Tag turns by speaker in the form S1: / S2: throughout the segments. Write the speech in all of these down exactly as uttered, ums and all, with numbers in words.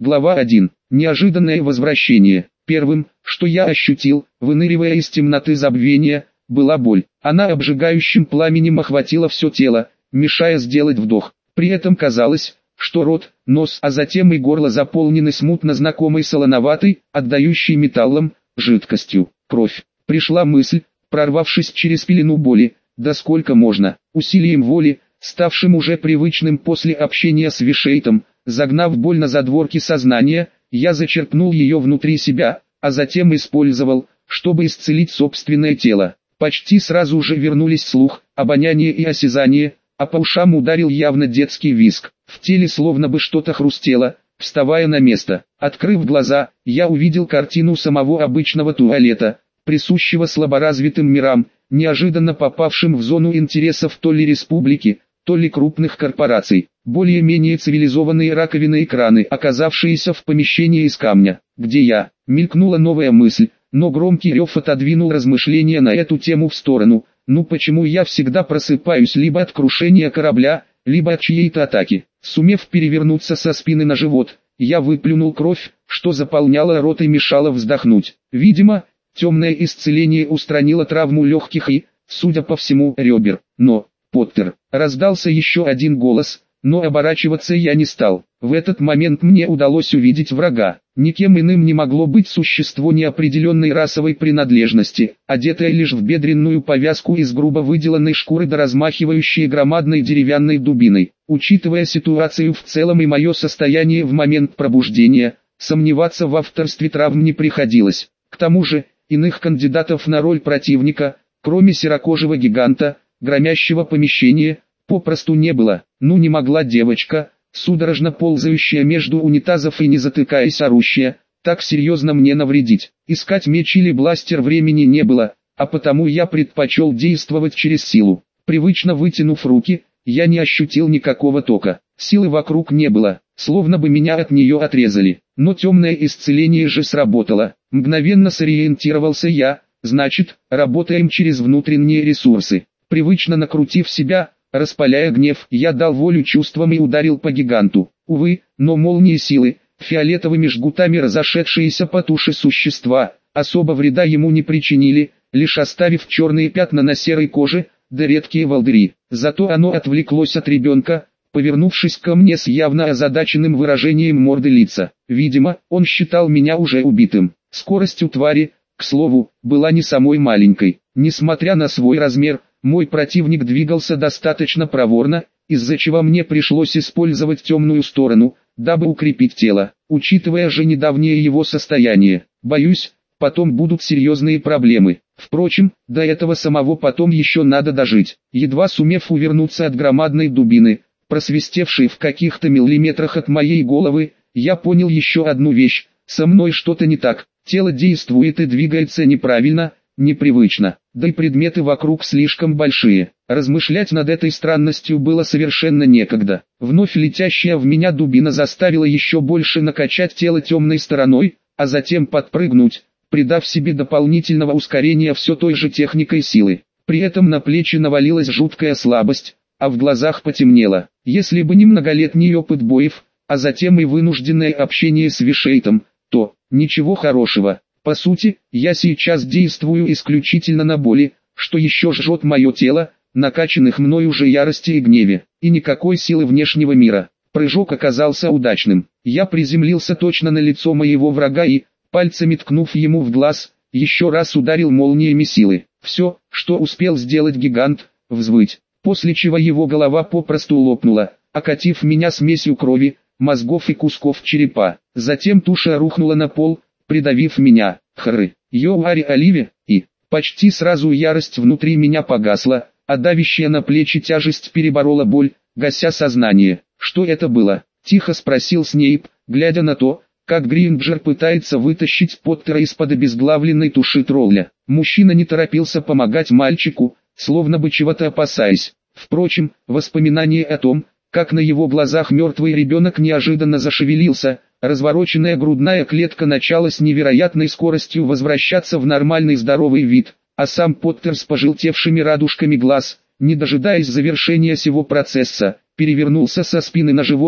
S1: Глава один. Неожиданное возвращение. Первым, что я ощутил, выныривая из темноты забвения, была боль. Она обжигающим пламенем охватила все тело, мешая сделать вдох. При этом казалось, что рот, нос, а затем и горло заполнены смутно знакомой солоноватой, отдающей металлом, жидкостью. Кровь. Пришла мысль, прорвавшись через пелену боли, да сколько можно, усилием воли, ставшим уже привычным после общения с Вишейтом, загнав боль на задворки сознания, я зачерпнул ее внутри себя, а затем использовал, чтобы исцелить собственное тело. Почти сразу же вернулись слух, обоняние и осязание, а по ушам ударил явно детский визг. В теле словно бы что-то хрустело, вставая на место. Открыв глаза, я увидел картину самого обычного туалета, присущего слаборазвитым мирам, неожиданно попавшим в зону интересов то ли республики, то ли крупных корпораций. Более-менее цивилизованные раковины и краны, оказавшиеся в помещении из камня, где я, мелькнула новая мысль, но громкий рев отодвинул размышления на эту тему в сторону. Ну почему я всегда просыпаюсь либо от крушения корабля, либо от чьей-то атаки? Сумев перевернуться со спины на живот, я выплюнул кровь, что заполняла рот и мешало вздохнуть. Видимо, темное исцеление устранило травму легких и, судя по всему, ребер. Но, Поттер, раздался еще один голос, но оборачиваться я не стал. В этот момент мне удалось увидеть врага. Никем иным не могло быть существо неопределенной расовой принадлежности, одетое лишь в бедренную повязку из грубо выделанной шкуры да размахивающее громадной деревянной дубиной. Учитывая ситуацию в целом и мое состояние в момент пробуждения, сомневаться в авторстве травм не приходилось. К тому же, иных кандидатов на роль противника, кроме серокожего гиганта, громящего помещение, попросту не было. Ну не могла девочка, судорожно ползающая между унитазов и не затыкаясь орущая, так серьезно мне навредить. Искать меч или бластер времени не было, а потому я предпочел действовать через силу. Привычно вытянув руки, я не ощутил никакого тока. Силы вокруг не было, словно бы меня от нее отрезали. Но темное исцеление же сработало. Мгновенно сориентировался я, значит, работаем через внутренние ресурсы. Привычно накрутив себя, распаляя гнев, я дал волю чувствам и ударил по гиганту. Увы, но молнии силы, фиолетовыми жгутами разошедшиеся по туше существа, особо вреда ему не причинили, лишь оставив черные пятна на серой коже, да редкие волдыри. Зато оно отвлеклось от ребенка, повернувшись ко мне с явно озадаченным выражением морды лица. Видимо, он считал меня уже убитым. Скорость у твари, к слову, была не самой маленькой. Несмотря на свой размер, мой противник двигался достаточно проворно, из-за чего мне пришлось использовать темную сторону, дабы укрепить тело. Учитывая же недавнее его состояние, боюсь, потом будут серьезные проблемы. Впрочем, до этого самого потом еще надо дожить. Едва сумев увернуться от громадной дубины, просвистевшей в каких-то миллиметрах от моей головы, я понял еще одну вещь: со мной что-то не так, тело действует и двигается неправильно, непривычно, да и предметы вокруг слишком большие. Размышлять над этой странностью было совершенно некогда. Вновь летящая в меня дубина заставила еще больше накачать тело темной стороной, а затем подпрыгнуть, придав себе дополнительного ускорения все той же техникой силы. При этом на плечи навалилась жуткая слабость, а в глазах потемнело. Если бы не многолетний опыт боев, а затем и вынужденное общение с Вишейтом, то ничего хорошего. По сути, я сейчас действую исключительно на боли, что еще жжет мое тело, накачанных мной уже ярости и гневе, и никакой силы внешнего мира. Прыжок оказался удачным. Я приземлился точно на лицо моего врага и, пальцами ткнув ему в глаз, еще раз ударил молниями силы. Все, что успел сделать гигант, взвыть, после чего его голова попросту лопнула, окатив меня смесью крови, мозгов и кусков черепа. Затем туша рухнула на пол, придавив меня. Хры, Йоуари Оливи, и почти сразу ярость внутри меня погасла, а давящая на плечи тяжесть переборола боль, гася сознание. Что это было? Тихо спросил Снейп, глядя на то, как Гринджер пытается вытащить Поттера из-под обезглавленной туши тролля. Мужчина не торопился помогать мальчику, словно бы чего-то опасаясь. Впрочем, воспоминание о том, как на его глазах мертвый ребенок неожиданно зашевелился, развороченная грудная клетка начала с невероятной скоростью возвращаться в нормальный здоровый вид, а сам Поттер с пожелтевшими радужками глаз, не дожидаясь завершения сего процесса, перевернулся со спины на живот и,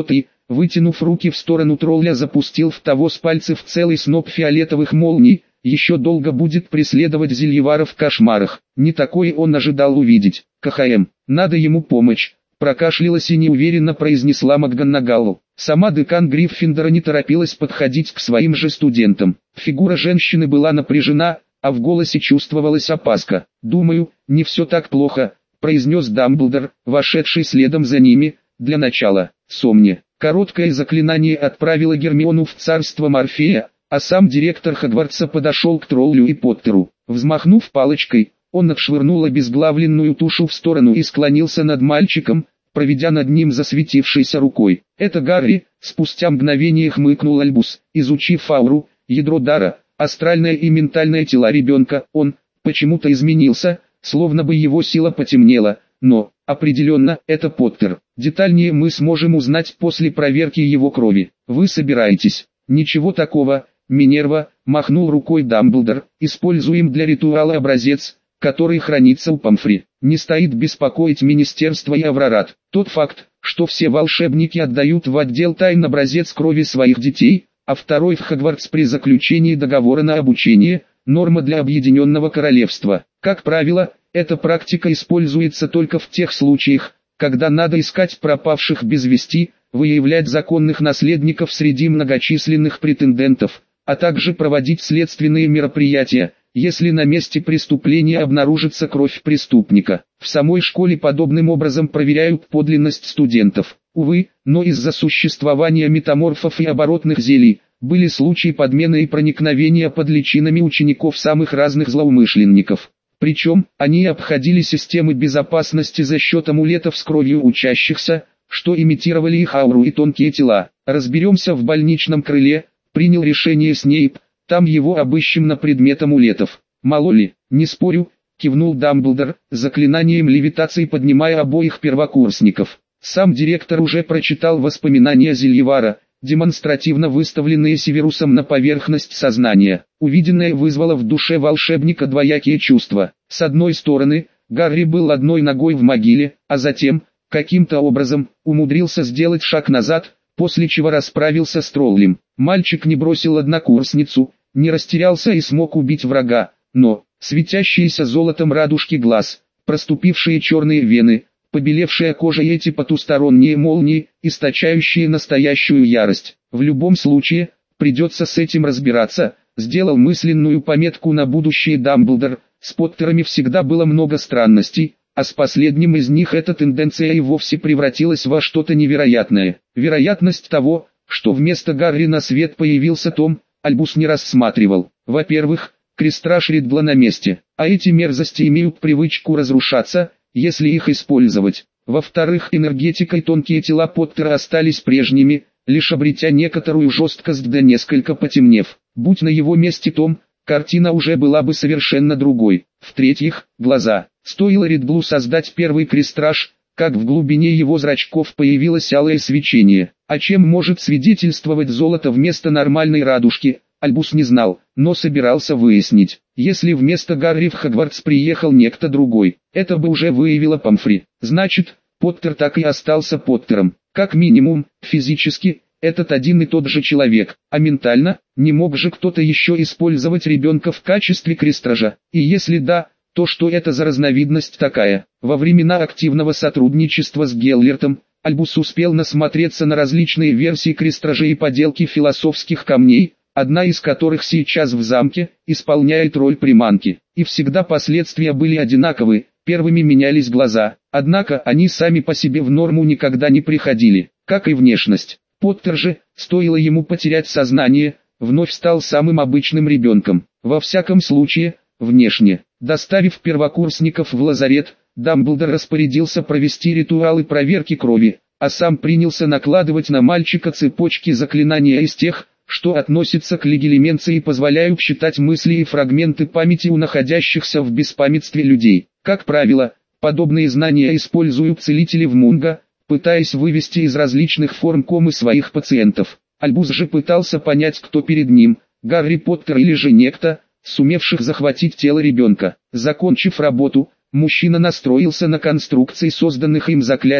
S1: вытянув руки в сторону тролля, запустил в того с пальцев целый сноп фиолетовых молний. Еще долго будет преследовать Зельевара в кошмарах. Не такое он ожидал увидеть. КХМ, надо ему помощь. Прокашлялась и неуверенно произнесла МакГонагал. Сама декан Гриффиндора не торопилась подходить к своим же студентам. Фигура женщины была напряжена, а в голосе чувствовалась опаска. «Думаю, не все так плохо», — произнес Дамблдор, вошедший следом за ними. «Для начала, Сомни». Короткое заклинание отправило Гермиону в царство Морфея, а сам директор Хогвартса подошел к троллю и Поттеру. Взмахнув палочкой, он отшвырнул обезглавленную тушу в сторону и склонился над мальчиком, проведя над ним засветившейся рукой. «Это Гарри», — спустя мгновение хмыкнул Альбус, изучив ауру, ядро дара, астральное и ментальное тела ребенка. Он почему-то изменился, словно бы его сила потемнела, но, определенно, это Поттер. Детальнее мы сможем узнать после проверки его крови. Вы собираетесь? Ничего такого, Минерва, махнул рукой Дамблдор, используем для ритуала образец, который хранится у Помфри. Не стоит беспокоить Министерство и Аврорат. Тот факт, что все волшебники отдают в отдел тайн образец крови своих детей, а второй в Хогвартс при заключении договора на обучение, норма для Объединенного Королевства. Как правило, эта практика используется только в тех случаях, когда надо искать пропавших без вести, выявлять законных наследников среди многочисленных претендентов, а также проводить следственные мероприятия, если на месте преступления обнаружится кровь преступника. В самой школе подобным образом проверяют подлинность студентов. Увы, но из-за существования метаморфов и оборотных зелий, были случаи подмены и проникновения под личинами учеников самых разных злоумышленников. Причем, они обходили системы безопасности за счет амулетов с кровью учащихся, что имитировали их ауру и тонкие тела. Разберемся в больничном крыле, принял решение Снейп, там его обыщем на предмет амулетов. Мало ли, не спорю, кивнул Дамблдор, заклинанием левитации поднимая обоих первокурсников. Сам директор уже прочитал воспоминания Зельевара, демонстративно выставленные Северусом на поверхность сознания. Увиденное вызвало в душе волшебника двоякие чувства. С одной стороны, Гарри был одной ногой в могиле, а затем, каким-то образом, умудрился сделать шаг назад, после чего расправился с троллем. Мальчик не бросил однокурсницу, не растерялся и смог убить врага, но, светящиеся золотом радужки глаз, проступившие черные вены, побелевшая кожа и эти потусторонние молнии, источающие настоящую ярость. В любом случае, придется с этим разбираться, сделал мысленную пометку на будущее Дамблдор. С Поттерами всегда было много странностей, а с последним из них эта тенденция и вовсе превратилась во что-то невероятное. Вероятность того, что вместо Гарри на свет появился Том, Альбус не рассматривал. Во-первых, крестраж Риддла на месте, а эти мерзости имеют привычку разрушаться, если их использовать. Во-вторых, энергетика и тонкие тела Поттера остались прежними, лишь обретя некоторую жесткость да несколько потемнев. Будь на его месте Том, картина уже была бы совершенно другой. В-третьих, глаза. Стоило Риддлу создать первый крестраж, как в глубине его зрачков появилось алое свечение. О чем может свидетельствовать золото вместо нормальной радужки, Альбус не знал, но собирался выяснить. Если вместо Гарри в Хогвартс приехал некто другой, это бы уже выявило Помфри. Значит, Поттер так и остался Поттером. Как минимум, физически, этот один и тот же человек, а ментально, не мог же кто-то еще использовать ребенка в качестве крестража. И если да, то что это за разновидность такая? Во времена активного сотрудничества с Геллертом, Альбус успел насмотреться на различные версии крестражей и поделки философских камней, одна из которых сейчас в замке, исполняет роль приманки. И всегда последствия были одинаковы, первыми менялись глаза, однако они сами по себе в норму никогда не приходили, как и внешность. Поттер же, стоило ему потерять сознание, вновь стал самым обычным ребенком. Во всяком случае, внешне. Доставив первокурсников в лазарет, Дамблдор распорядился провести ритуалы проверки крови, а сам принялся накладывать на мальчика цепочки заклинания из тех, что относятся к легилименции и позволяют считать мысли и фрагменты памяти у находящихся в беспамятстве людей. Как правило, подобные знания используют целители в Мунго, пытаясь вывести из различных форм комы своих пациентов. Альбус же пытался понять, кто перед ним, Гарри Поттер или же некто, сумевших захватить тело ребенка. Закончив работу, мужчина настроился на конструкции созданных им заклятий,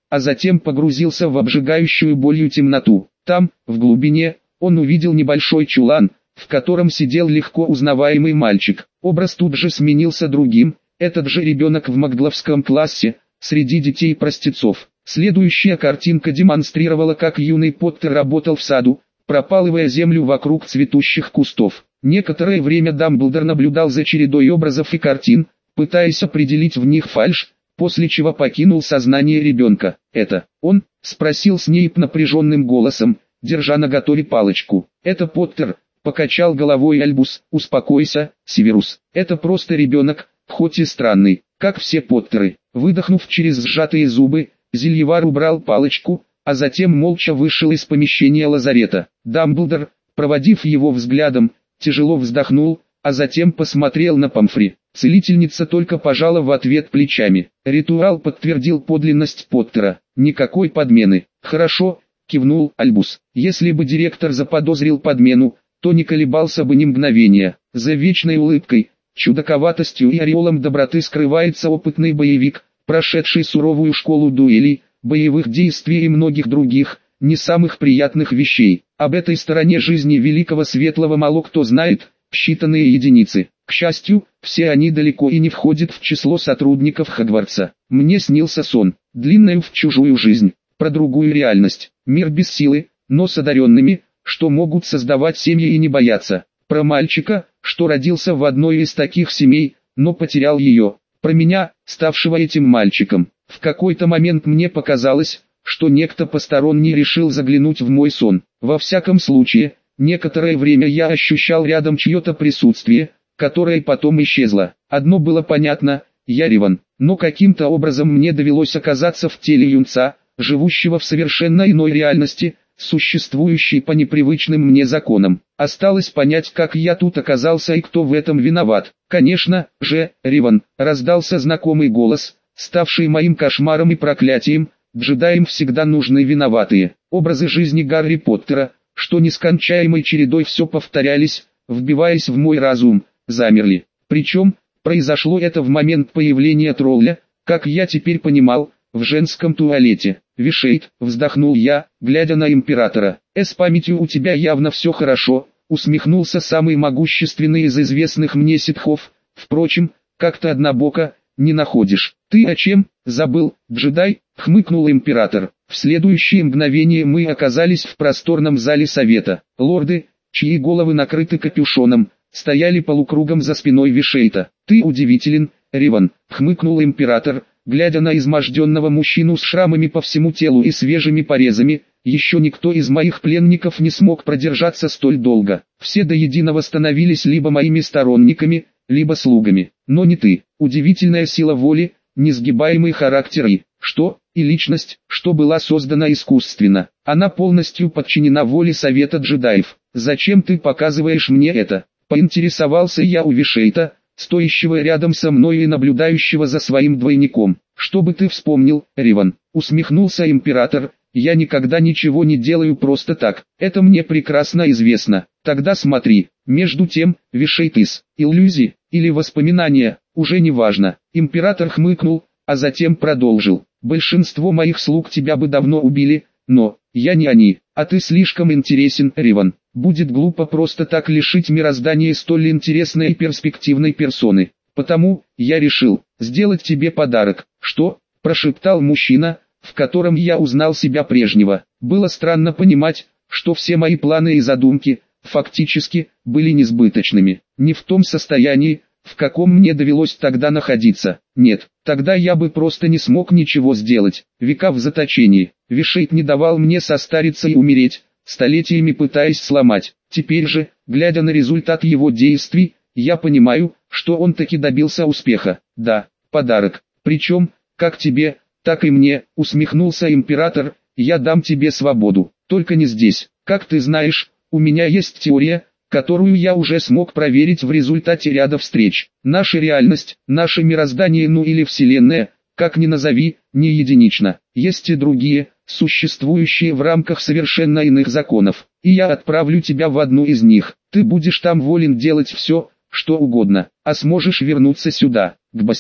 S1: а затем погрузился в обжигающую болью темноту. Там, в глубине, он увидел небольшой чулан, в котором сидел легко узнаваемый мальчик. Образ тут же сменился другим, этот же ребенок в магловском классе, среди детей-простецов. Следующая картинка демонстрировала, как юный Поттер работал в саду, пропалывая землю вокруг цветущих кустов. Некоторое время Дамблдор наблюдал за чередой образов и картин, пытаясь определить в них фальшь, после чего покинул сознание ребенка. «Это он?» — спросил Снейп напряженным голосом, держа наготове палочку. «Это Поттер», — покачал головой Альбус. «Успокойся, Северус. Это просто ребенок, хоть и странный, как все Поттеры». Выдохнув через сжатые зубы, Зельевар убрал палочку, а затем молча вышел из помещения лазарета. Дамблдор, проводив его взглядом, тяжело вздохнул, а затем посмотрел на Помфри. Целительница только пожала в ответ плечами. Ритуал подтвердил подлинность Поттера. Никакой подмены. «Хорошо», — кивнул Альбус. «Если бы директор заподозрил подмену, то не колебался бы ни мгновения. За вечной улыбкой, чудаковатостью и ореолом доброты скрывается опытный боевик, прошедший суровую школу дуэлей, боевых действий и многих других, не самых приятных вещей. Об этой стороне жизни великого светлого мало кто знает, считанные единицы. К счастью, все они далеко и не входят в число сотрудников Хогвартса. Мне снился сон, длинную в чужую жизнь, про другую реальность, мир без силы, но с одаренными, что могут создавать семьи и не бояться. Про мальчика, что родился в одной из таких семей, но потерял ее. Про меня, ставшего этим мальчиком. В какой-то момент мне показалось, что некто посторонний решил заглянуть в мой сон. Во всяком случае, некоторое время я ощущал рядом чье-то присутствие, которое потом исчезло. Одно было понятно, я Реван, но каким-то образом мне довелось оказаться в теле юнца, живущего в совершенно иной реальности, существующей по непривычным мне законам. Осталось понять, как я тут оказался и кто в этом виноват. «Конечно же, Реван», — раздался знакомый голос, ставший моим кошмаром и проклятием. Джедаям всегда нужны виноватые. Образы жизни Гарри Поттера, что нескончаемой чередой все повторялись, вбиваясь в мой разум, замерли. Причем, произошло это в момент появления тролля, как я теперь понимал, в женском туалете. «Вишейт», — вздохнул я, глядя на императора. «Э, с памятью у тебя явно все хорошо», — усмехнулся самый могущественный из известных мне ситхов. «Впрочем, как-то однобоко, не находишь?» «Ты о чем? Забыл, джедай?» — хмыкнул император. В следующее мгновение мы оказались в просторном зале совета. Лорды, чьи головы накрыты капюшоном, стояли полукругом за спиной Вишейта. «Ты удивителен, Реван», — хмыкнул император, глядя на изможденного мужчину с шрамами по всему телу и свежими порезами. «Еще никто из моих пленников не смог продержаться столь долго. Все до единого становились либо моими сторонниками, либо слугами. Но не ты. Удивительная сила воли, несгибаемый характер и, что, и личность, что была создана искусственно. Она полностью подчинена воле Совета джедаев. Зачем ты показываешь мне это?» Поинтересовался я у Вишейта, стоящего рядом со мной и наблюдающего за своим двойником. «Чтобы ты вспомнил, Реван», — усмехнулся император. «Я никогда ничего не делаю просто так. Это мне прекрасно известно. Тогда смотри». Между тем, Вишейт из иллюзии или воспоминания, уже не важно. Император хмыкнул, а затем продолжил. «Большинство моих слуг тебя бы давно убили, но я не они, а ты слишком интересен, Реван. Будет глупо просто так лишить мироздания столь интересной и перспективной персоны. Потому я решил сделать тебе подарок». «Что?» – прошептал мужчина, в котором я узнал себя прежнего. Было странно понимать, что все мои планы и задумки, фактически, были несбыточными. Не в том состоянии, в каком мне довелось тогда находиться. Нет, тогда я бы просто не смог ничего сделать. Века в заточении. Вишейт не давал мне состариться и умереть, столетиями пытаясь сломать. Теперь же, глядя на результат его действий, я понимаю, что он таки добился успеха. Да, подарок. Причем, как тебе, так и мне, усмехнулся император. Я дам тебе свободу, только не здесь. Как ты знаешь, у меня есть теория, которую я уже смог проверить в результате ряда встреч. Наша реальность, наше мироздание, ну или вселенная, как ни назови, не единична. Есть и другие, существующие в рамках совершенно иных законов. И я отправлю тебя в одну из них. Ты будешь там волен делать все, что угодно, а сможешь вернуться сюда, к Бастиле.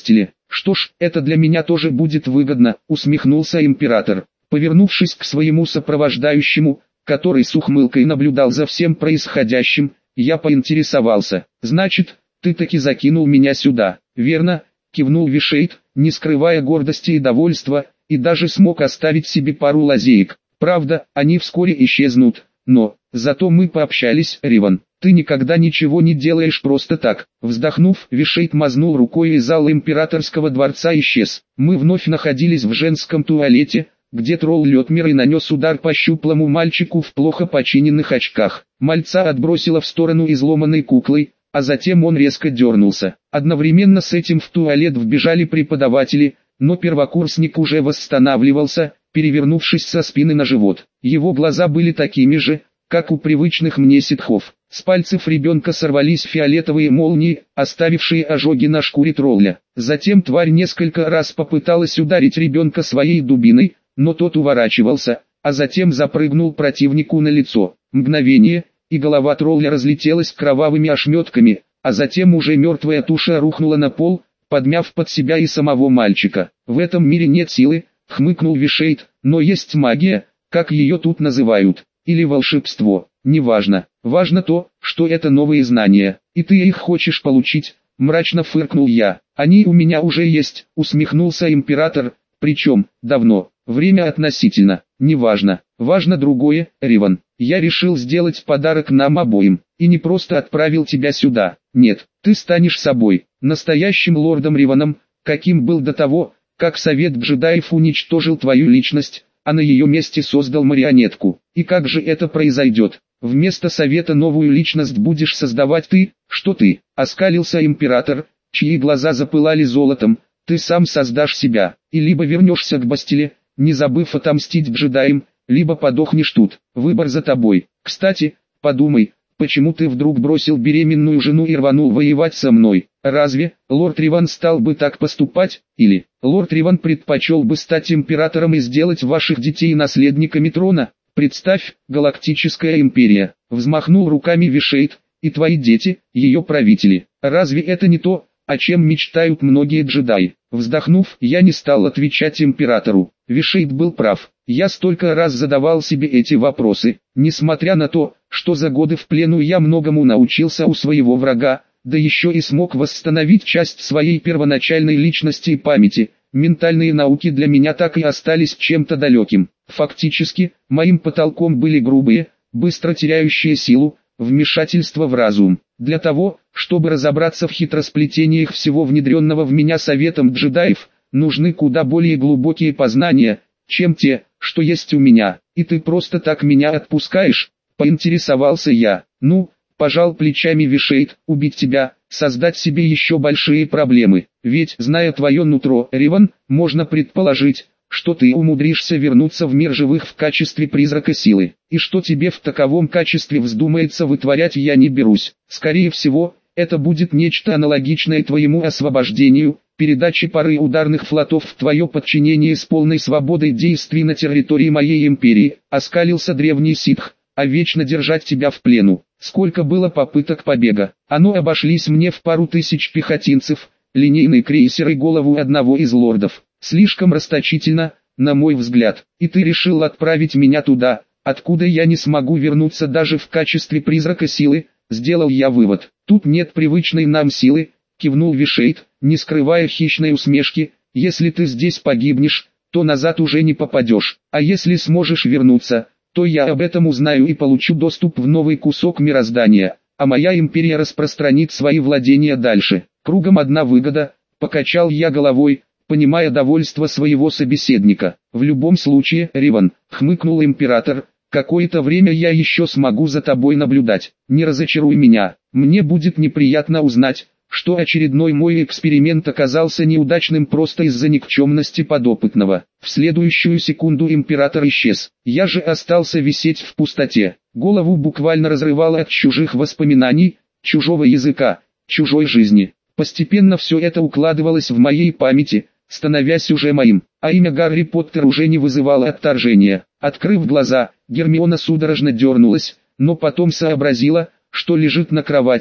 S1: Что ж, это для меня тоже будет выгодно, усмехнулся император. Повернувшись к своему сопровождающему, который с ухмылкой наблюдал за всем происходящим, я поинтересовался: «Значит, ты таки закинул меня сюда, верно?» — кивнул Вишейд, не скрывая гордости и довольства, и даже смог оставить себе пару лазеек. Правда, они вскоре исчезнут, но, зато мы пообщались, Риван. Ты никогда ничего не делаешь просто так. Вздохнув, Вишейд мазнул рукой, и зал императорского дворца исчез. Мы вновь находились в женском туалете, где тролл Летмер и нанес удар по щуплому мальчику в плохо починенных очках. Мальца отбросило в сторону изломанной куклой, а затем он резко дернулся. Одновременно с этим в туалет вбежали преподаватели, но первокурсник уже восстанавливался, перевернувшись со спины на живот. Его глаза были такими же, как у привычных мне ситхов. С пальцев ребенка сорвались фиолетовые молнии, оставившие ожоги на шкуре тролля. Затем тварь несколько раз попыталась ударить ребенка своей дубиной, но тот уворачивался, а затем запрыгнул противнику на лицо. Мгновение, и голова тролля разлетелась кровавыми ошметками, а затем уже мертвая туша рухнула на пол, подмяв под себя и самого мальчика. «В этом мире нет силы», — хмыкнул Вишейд, — «но есть магия, как ее тут называют, или волшебство, неважно. Важно то, что это новые знания, и ты их хочешь получить», — мрачно фыркнул я. «Они у меня уже есть», — усмехнулся император, — «причем, давно, время относительно, неважно, важно другое, Риван. Я решил сделать подарок нам обоим, и не просто отправил тебя сюда, нет, ты станешь собой, настоящим лордом Риваном, каким был до того, как Совет джедаев уничтожил твою личность, а на ее месте создал марионетку. И как же это произойдет? Вместо Совета новую личность будешь создавать ты, что ты?» — оскалился император, чьи глаза запылали золотом. «Ты сам создашь себя, и либо вернешься к Бастиле, не забыв отомстить джедаям, либо подохнешь тут, выбор за тобой. Кстати, подумай, почему ты вдруг бросил беременную жену и рванул воевать со мной? Разве лорд Риван стал бы так поступать, или лорд Риван предпочел бы стать императором и сделать ваших детей наследниками трона? Представь, галактическая империя», — взмахнул руками Вишейд, — «и твои дети, ее правители. Разве это не то, о чем мечтают многие джедаи?» Вздохнув, я не стал отвечать императору. Вишейд был прав. Я столько раз задавал себе эти вопросы. Несмотря на то, что за годы в плену я многому научился у своего врага, да еще и смог восстановить часть своей первоначальной личности и памяти, ментальные науки для меня так и остались чем-то далеким. Фактически, моим потолком были грубые, быстро теряющие силу, вмешательство в разум. Для того, чтобы разобраться в хитросплетениях всего внедренного в меня Советом джедаев, нужны куда более глубокие познания, чем те, что есть у меня. «И ты просто так меня отпускаешь?» — поинтересовался я. «Ну, пожал плечами Вишейд, убить тебя, создать себе еще большие проблемы. Ведь, зная твое нутро, Риван, можно предположить, что ты умудришься вернуться в мир живых в качестве призрака силы. И что тебе в таковом качестве вздумается вытворять, я не берусь. Скорее всего, это будет нечто аналогичное твоему освобождению, передаче пары ударных флотов в твое подчинение с полной свободой действий на территории моей империи», — оскалился древний ситх, — «а вечно держать тебя в плену. Сколько было попыток побега, оно обошлись мне в пару тысяч пехотинцев, линейный крейсер и голову одного из лордов. Слишком расточительно, на мой взгляд, и ты решил отправить меня туда, откуда я не смогу вернуться даже в качестве призрака силы», — сделал я вывод. «Тут нет привычной нам силы», — кивнул Вишейд, не скрывая хищной усмешки. «Если ты здесь погибнешь, то назад уже не попадешь, а если сможешь вернуться, то я об этом узнаю и получу доступ в новый кусок мироздания, а моя империя распространит свои владения дальше. Кругом одна выгода», — покачал я головой, понимая довольство своего собеседника. «В любом случае, Риван», — хмыкнул император, — «какое-то время я еще смогу за тобой наблюдать. Не разочаруй меня. Мне будет неприятно узнать, что очередной мой эксперимент оказался неудачным просто из-за никчемности подопытного». В следующую секунду император исчез. Я же остался висеть в пустоте. Голову буквально разрывало от чужих воспоминаний, чужого языка, чужой жизни. Постепенно все это укладывалось в моей памяти, становясь уже моим, а имя Гарри Поттер уже не вызывало отторжения. Открыв глаза, Гермиона судорожно дернулась, но потом сообразила, что лежит на кровати,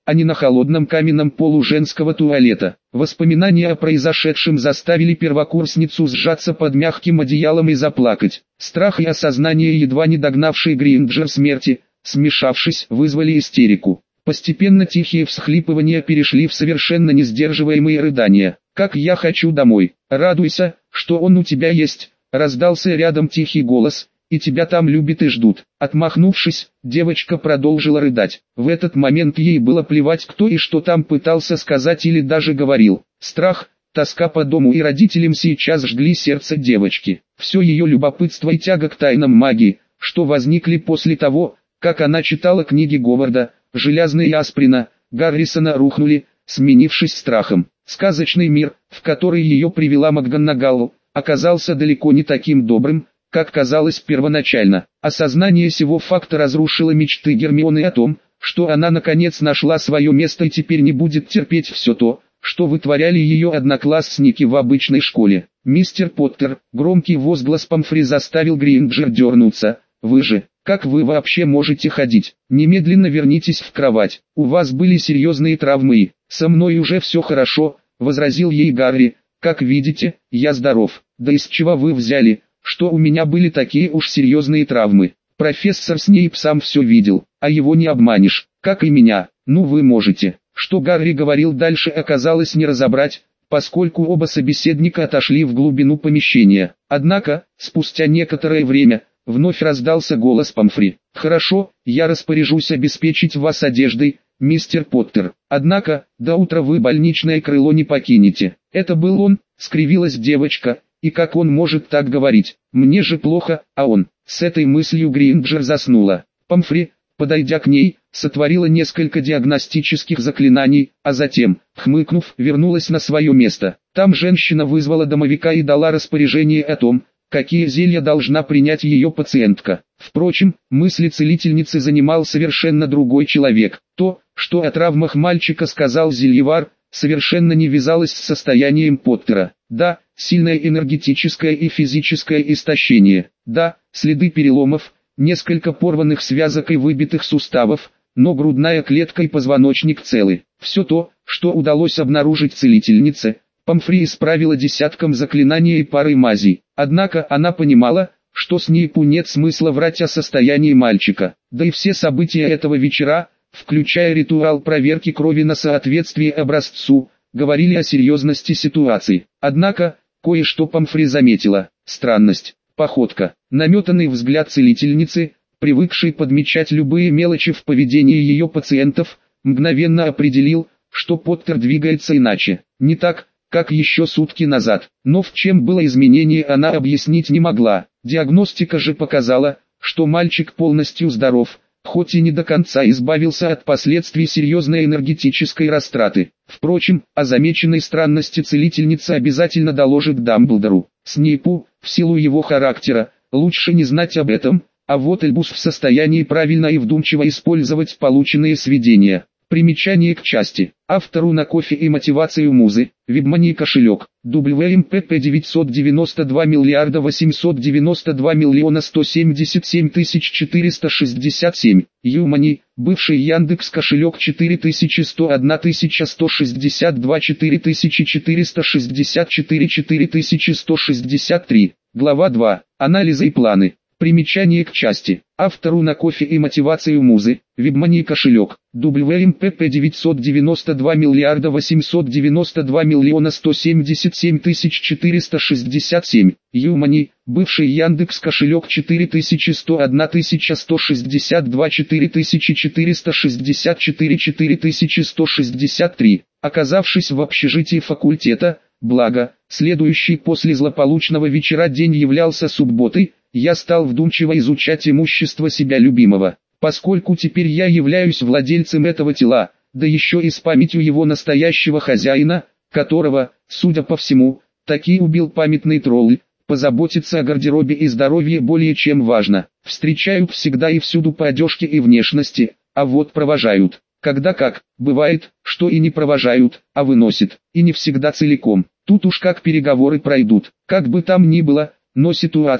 S1: а не на холодном каменном полу женского туалета. Воспоминания о произошедшем заставили первокурсницу сжаться под мягким одеялом и заплакать. Страх и осознание едва не догнавшей Гринджер смерти, смешавшись, вызвали истерику. Постепенно тихие всхлипывания перешли в совершенно несдерживаемые рыдания. «Как я хочу домой! Радуйся, что он у тебя есть!» Раздался рядом тихий голос, «и тебя там любят и ждут». Отмахнувшись, девочка продолжила рыдать. В этот момент ей было плевать, кто и что там пытался сказать или даже говорил. Страх, тоска по дому и родителям сейчас жгли сердце девочки. Все ее любопытство и тяга к тайнам магии, что возникли после того, как она читала книги Говарда, Железная и Асприна, Гаррисона, рухнули, сменившись страхом. Сказочный мир, в который ее привела МакГонагал, оказался далеко не таким добрым, как казалось первоначально. Осознание сего факта разрушило мечты Гермионы о том, что она наконец нашла свое место и теперь не будет терпеть все то, что вытворяли ее одноклассники в обычной школе. «Мистер Поттер», громкий возглас Помфри заставил Гринджер дернуться. «Вы же, как вы вообще можете ходить? Немедленно вернитесь в кровать. У вас были серьезные травмы и...» «Со мной уже все хорошо», — возразил ей Гарри. «Как видите, я здоров». «Да из чего вы взяли, что у меня были такие уж серьезные травмы?» «Профессор Снейп сам все видел, а его не обманешь, как и меня. Ну вы можете». Что Гарри говорил дальше, оказалось не разобрать, поскольку оба собеседника отошли в глубину помещения. Однако, спустя некоторое время, вновь раздался голос Помфри. «Хорошо, я распоряжусь обеспечить вас одеждой, мистер Поттер. Однако, до утра вы больничное крыло не покинете». «Это был он», — скривилась девочка, — «и как он может так говорить? Мне же плохо, а он...» С этой мыслью Гринджер заснула. Помфри, подойдя к ней, сотворила несколько диагностических заклинаний, а затем, хмыкнув, вернулась на свое место. Там женщина вызвала домовика и дала распоряжение о том, какие зелья должна принять ее пациентка. Впрочем, мысли целительницы занимал совершенно другой человек. То, что о травмах мальчика сказал зельевар, совершенно не вязалось с состоянием Поттера. Да, сильное энергетическое и физическое истощение. Да, следы переломов, несколько порванных связок и выбитых суставов, но грудная клетка и позвоночник целы. Все то, что удалось обнаружить целительнице, Помфри исправила десятком заклинаний и парой мазей. Однако она понимала, что Снейпу нет смысла врать о состоянии мальчика. Да и все события этого вечера, включая ритуал проверки крови на соответствие образцу, говорили о серьезности ситуации. Однако, кое-что Помфри заметила. Странность, походка, наметанный взгляд целительницы, привыкший подмечать любые мелочи в поведении ее пациентов, мгновенно определил, что Поттер двигается иначе. Не так, как еще сутки назад. Но в чем было изменение, она объяснить не могла. Диагностика же показала, что мальчик полностью здоров, хоть и не до конца избавился от последствий серьезной энергетической растраты. Впрочем, о замеченной странности целительница обязательно доложит Дамблдору. Снейпу, в силу его характера, лучше не знать об этом, а вот Альбус в состоянии правильно и вдумчиво использовать полученные сведения. Примечание к части. Автору на кофе и мотивацию музы. Вебмани кошелек. дабл ю эм пэ пэ девятьсот девяносто два миллиарда восемьсот девяносто два миллиона сто семьдесят семь тысяч четыреста шестьдесят семь. Юмани. Бывший Яндекс кошелек четыре тысячи сто одна тысяча сто шестьдесят два четыре тысячи четыреста шестьдесят четыре четыре тысячи сто шестьдесят три. Глава два. Анализы и планы. Примечание к части. Автору на кофе и мотивацию музы. Вебмани кошелек. дабл ю эм пэ пэ девятьсот девяносто два миллиарда восемьсот девяносто два миллиона сто семьдесят семь тысяч четыреста шестьдесят семь. Юмани. Бывший Яндекс кошелек четыре тысячи сто одна тысяча сто шестьдесят два четыре тысячи четыреста шестьдесят четыре четыре тысячи сто шестьдесят три. Оказавшись в общежитии факультета, благо, следующий после злополучного вечера день являлся субботой, я стал вдумчиво изучать имущество себя любимого. Поскольку теперь я являюсь владельцем этого тела, да еще и с памятью его настоящего хозяина, которого, судя по всему, таки убил памятный тролль, позаботиться о гардеробе и здоровье более чем важно. Встречают всегда и всюду по одежке и внешности, а вот провожают. Когда как, бывает, что и не провожают, а выносят, и не всегда целиком. Тут уж как переговоры пройдут. Как бы там ни было, но ситуация,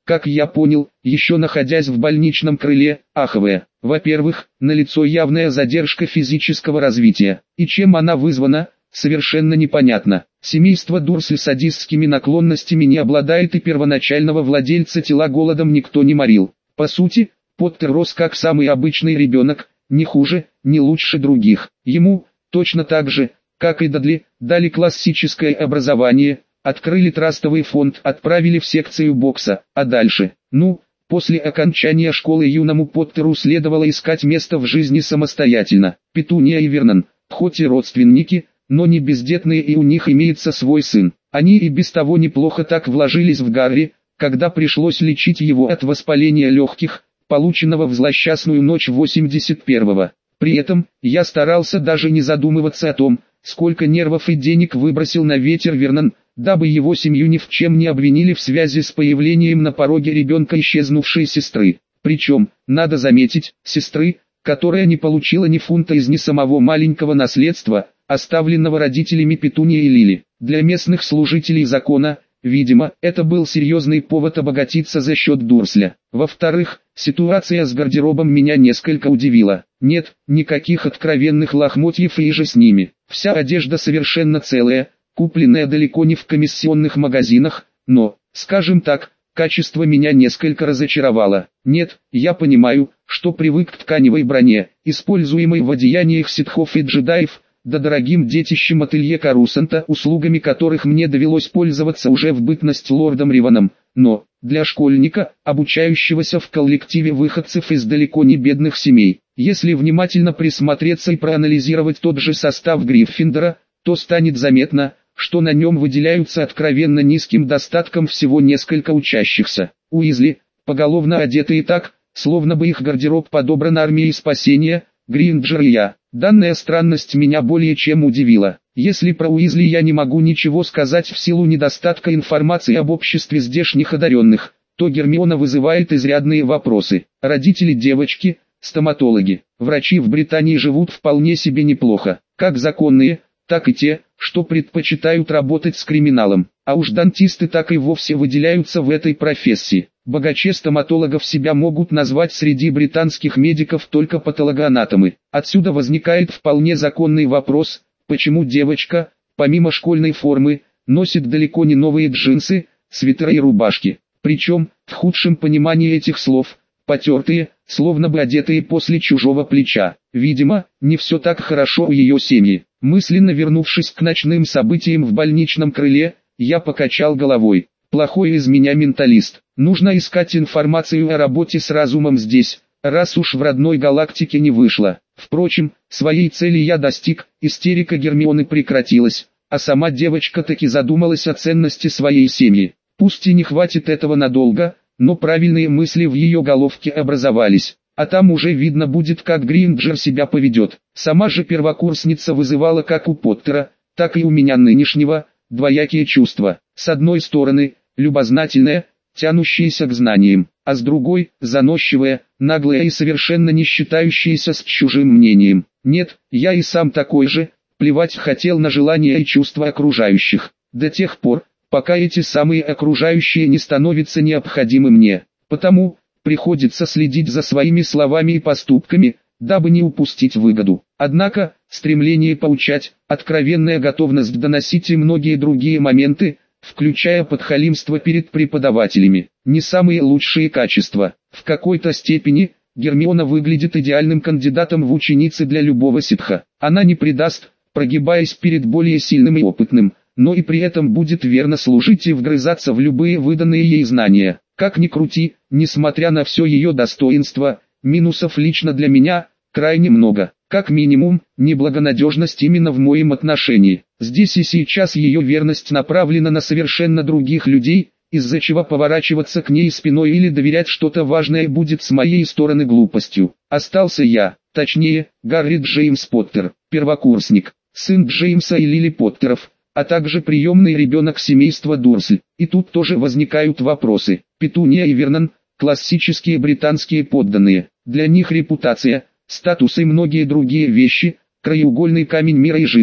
S1: как я понял, еще находясь в больничном крыле, аховая. Во-первых, налицо явная задержка физического развития, и чем она вызвана, совершенно непонятно. Семейство Дурсли с садистскими наклонностями не обладает, и первоначального владельца тела голодом никто не морил. По сути, Поттер рос как самый обычный ребенок, не хуже, не лучше других. Ему, точно так же, как и Дадли, дали классическое образование, открыли трастовый фонд, отправили в секцию бокса, а дальше, ну, после окончания школы юному Поттеру следовало искать место в жизни самостоятельно. Петуния и Вернон, хоть и родственники, но не бездетные, и у них имеется свой сын. Они и без того неплохо так вложились в Гарри, когда пришлось лечить его от воспаления легких, полученного в злосчастную ночь восемьдесят первого. При этом, я старался даже не задумываться о том, сколько нервов и денег выбросил на ветер Вернон, дабы его семью ни в чем не обвинили в связи с появлением на пороге ребенка исчезнувшей сестры. Причем, надо заметить, сестры, которая не получила ни фунта из ни самого маленького наследства, оставленного родителями Петунии и Лили. Для местных служителей закона, видимо, это был серьезный повод обогатиться за счет Дурсля. Во-вторых, ситуация с гардеробом меня несколько удивила. Нет, никаких откровенных лохмотьев и же с ними. Вся одежда совершенно целая, купленная далеко не в комиссионных магазинах, но, скажем так, качество меня несколько разочаровало. Нет, я понимаю, что привык к тканевой броне, используемой в одеяниях ситхов и джедаев, да дорогим детищем ателье Карусанта, услугами которых мне довелось пользоваться уже в бытность лордом Риваном, но, для школьника, обучающегося в коллективе выходцев из далеко не бедных семей, если внимательно присмотреться и проанализировать тот же состав Гриффиндора, то станет заметно, что на нем выделяются откровенно низким достатком всего несколько учащихся. Уизли, поголовно одетые так, словно бы их гардероб подобран армией спасения, Гринджер и я. Данная странность меня более чем удивила. Если про Уизли я не могу ничего сказать в силу недостатка информации об обществе здешних одаренных, то Гермиона вызывает изрядные вопросы. Родители девочки, стоматологи, врачи в Британии живут вполне себе неплохо, как законные, так и те, что предпочитают работать с криминалом. А уж дантисты так и вовсе выделяются в этой профессии. Богаче-стоматологов себя могут назвать среди британских медиков только патологоанатомы. Отсюда возникает вполне законный вопрос, почему девочка, помимо школьной формы, носит далеко не новые джинсы, свитера и рубашки. Причем, в худшем понимании этих слов, потертые, словно бы одетые после чужого плеча. Видимо, не все так хорошо у ее семьи. Мысленно вернувшись к ночным событиям в больничном крыле, я покачал головой. Плохой из меня менталист. Нужно искать информацию о работе с разумом здесь, раз уж в родной галактике не вышло. Впрочем, своей цели я достиг, истерика Гермионы прекратилась, а сама девочка таки задумалась о ценности своей семьи. Пусть и не хватит этого надолго, но правильные мысли в ее головке образовались. А там уже видно будет, как Гринджер себя поведет. Сама же первокурсница вызывала как у Поттера, так и у меня нынешнего, двоякие чувства. С одной стороны, любознательная, тянущаяся к знаниям, а с другой, заносчивая, наглая и совершенно не считающаяся с чужим мнением. Нет, я и сам такой же, плевать хотел на желания и чувства окружающих, до тех пор, пока эти самые окружающие не становятся необходимы мне. Потому, приходится следить за своими словами и поступками, дабы не упустить выгоду. Однако, стремление поучать, откровенная готовность доносить и многие другие моменты, включая подхалимство перед преподавателями, не самые лучшие качества. В какой-то степени, Гермиона выглядит идеальным кандидатом в ученицы для любого ситха. Она не предаст, прогибаясь перед более сильным и опытным, но и при этом будет верно служить и вгрызаться в любые выданные ей знания. Как ни крути, несмотря на все ее достоинство, минусов лично для меня крайне много. Как минимум, неблагонадежность именно в моем отношении. Здесь и сейчас ее верность направлена на совершенно других людей, из-за чего поворачиваться к ней спиной или доверять что-то важное будет с моей стороны глупостью. Остался я, точнее, Гарри Джеймс Поттер, первокурсник, сын Джеймса и Лили Поттеров, а также приемный ребенок семейства Дурсль. И тут тоже возникают вопросы. Петуния и Вернон – классические британские подданные. Для них репутация, статус и многие другие вещи – краеугольный камень мира и жизни.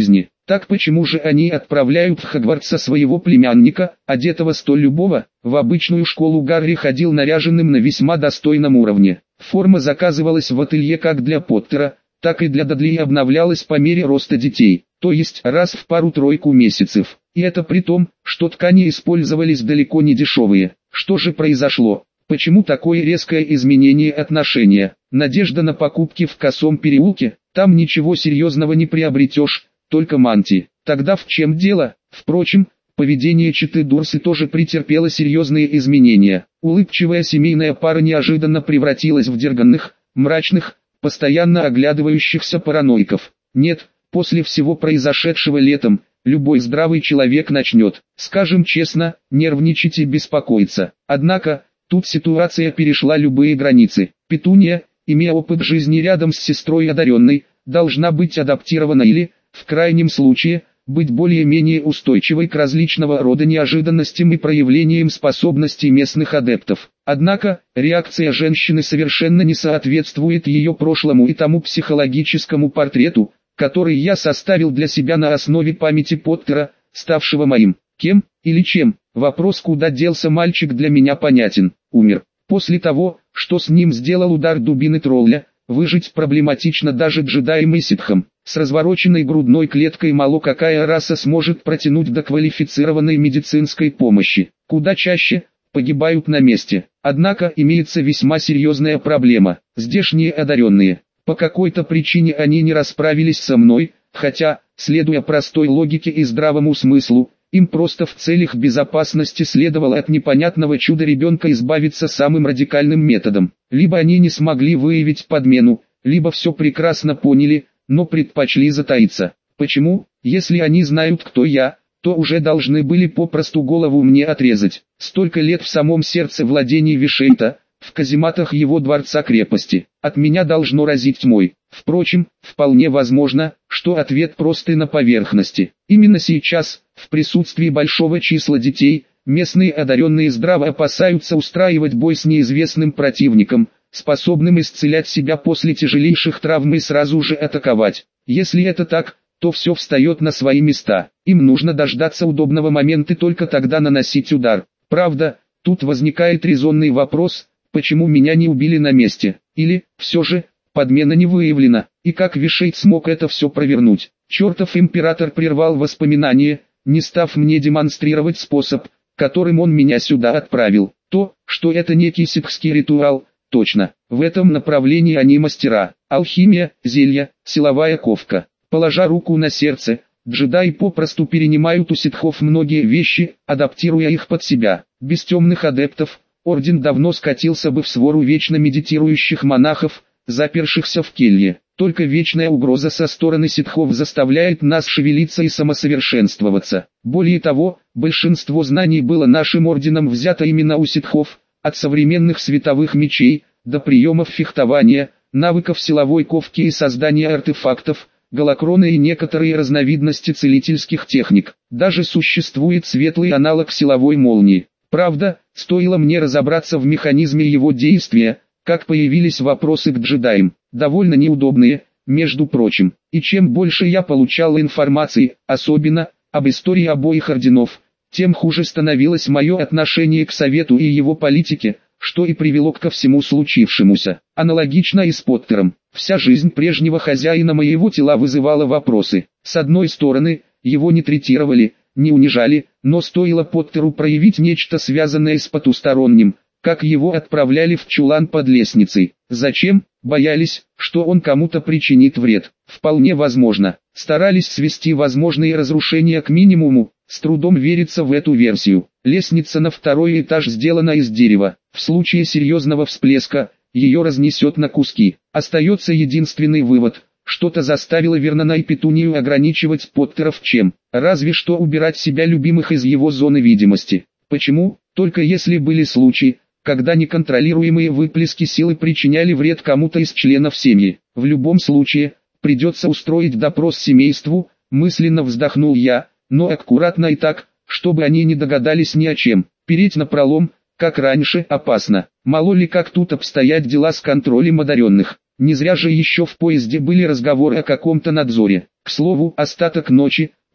S1: Так почему же они отправляют в Хогвартс своего племянника, одетого столь любого? В обычную школу Гарри ходил наряженным на весьма достойном уровне. Форма заказывалась в ателье как для Поттера, так и для Дадли и обновлялась по мере роста детей, то есть раз в пару-тройку месяцев. И это при том, что ткани использовались далеко не дешевые. Что же произошло? Почему такое резкое изменение отношения? Надежда на покупки в Косом переулке? Там ничего серьезного не приобретешь, только мантии. Тогда в чем дело? Впрочем, поведение четы Дурсли тоже претерпело серьезные изменения. Улыбчивая семейная пара неожиданно превратилась в дерганных, мрачных, постоянно оглядывающихся параноиков. Нет, после всего произошедшего летом, любой здравый человек начнет, скажем честно, нервничать и беспокоиться. Однако, тут ситуация перешла любые границы. Петуния, имея опыт жизни рядом с сестрой одаренной, должна быть адаптирована или, в крайнем случае, быть более-менее устойчивой к различного рода неожиданностям и проявлениям способностей местных адептов. Однако, реакция женщины совершенно не соответствует ее прошлому и тому психологическому портрету, который я составил для себя на основе памяти Поттера, ставшего моим. Кем или чем? Вопрос, куда делся мальчик, для меня понятен. Умер. После того, что с ним сделал удар дубины тролля, выжить проблематично даже джедаям и ситхам. С развороченной грудной клеткой мало какая раса сможет протянуть до квалифицированной медицинской помощи. Куда чаще погибают на месте. Однако имеется весьма серьезная проблема. Здешние одаренные. По какой-то причине они не расправились со мной, хотя, следуя простой логике и здравому смыслу, им просто в целях безопасности следовало от непонятного чуда-ребенка избавиться самым радикальным методом. Либо они не смогли выявить подмену, либо все прекрасно поняли, но предпочли затаиться. Почему? Если они знают, кто я, то уже должны были попросту голову мне отрезать. Столько лет в самом сердце владений Вишейта, в казематах его дворца-крепости. От меня должно разить тьмой. Впрочем, вполне возможно, что ответ просто на поверхности. Именно сейчас, в присутствии большого числа детей, местные одаренные здраво опасаются устраивать бой с неизвестным противником, способным исцелять себя после тяжелейших травм и сразу же атаковать. Если это так, то все встает на свои места. Им нужно дождаться удобного момента и только тогда наносить удар. Правда, тут возникает резонный вопрос, почему меня не убили на месте? Или, все же, подмена не выявлена, и как Вишейт смог это все провернуть? Чертов император прервал воспоминания, не став мне демонстрировать способ, которым он меня сюда отправил. То, что это некий ситхский ритуал, точно, в этом направлении они мастера. Алхимия, зелья, силовая ковка. Положа руку на сердце, джедаи попросту перенимают у ситхов многие вещи, адаптируя их под себя. Без темных адептов, орден давно скатился бы в свору вечно медитирующих монахов, запершихся в келье. Только вечная угроза со стороны ситхов заставляет нас шевелиться и самосовершенствоваться. Более того, большинство знаний было нашим орденом взято именно у ситхов, от современных световых мечей, до приемов фехтования, навыков силовой ковки и создания артефактов, голокрона и некоторые разновидности целительских техник. Даже существует светлый аналог силовой молнии. Правда, стоило мне разобраться в механизме его действия, как появились вопросы к джедаям, довольно неудобные, между прочим. И чем больше я получал информации, особенно об истории обоих орденов, тем хуже становилось мое отношение к Совету и его политике, что и привело ко всему случившемуся. Аналогично и с Поттером. Вся жизнь прежнего хозяина моего тела вызывала вопросы. С одной стороны, его не третировали, не унижали, но стоило Поттеру проявить нечто связанное с потусторонним, как его отправляли в чулан под лестницей. Зачем? Боялись, что он кому-то причинит вред. Вполне возможно. Старались свести возможные разрушения к минимуму, с трудом верится в эту версию. Лестница на второй этаж сделана из дерева. В случае серьезного всплеска, ее разнесет на куски. Остается единственный вывод. Что-то заставило Вернона и Петунию ограничивать Поттеров чем? Разве что убирать себя любимых из его зоны видимости. Почему? Только если были случаи, когда неконтролируемые выплески силы причиняли вред кому-то из членов семьи. В любом случае, придется устроить допрос семейству, мысленно вздохнул я, но аккуратно и так, чтобы они не догадались ни о чем. Переть напролом, как раньше, опасно. Мало ли как тут обстоят дела с контролем одаренных. Не зря же еще в поезде были разговоры о каком-то надзоре. К слову, остаток ночи,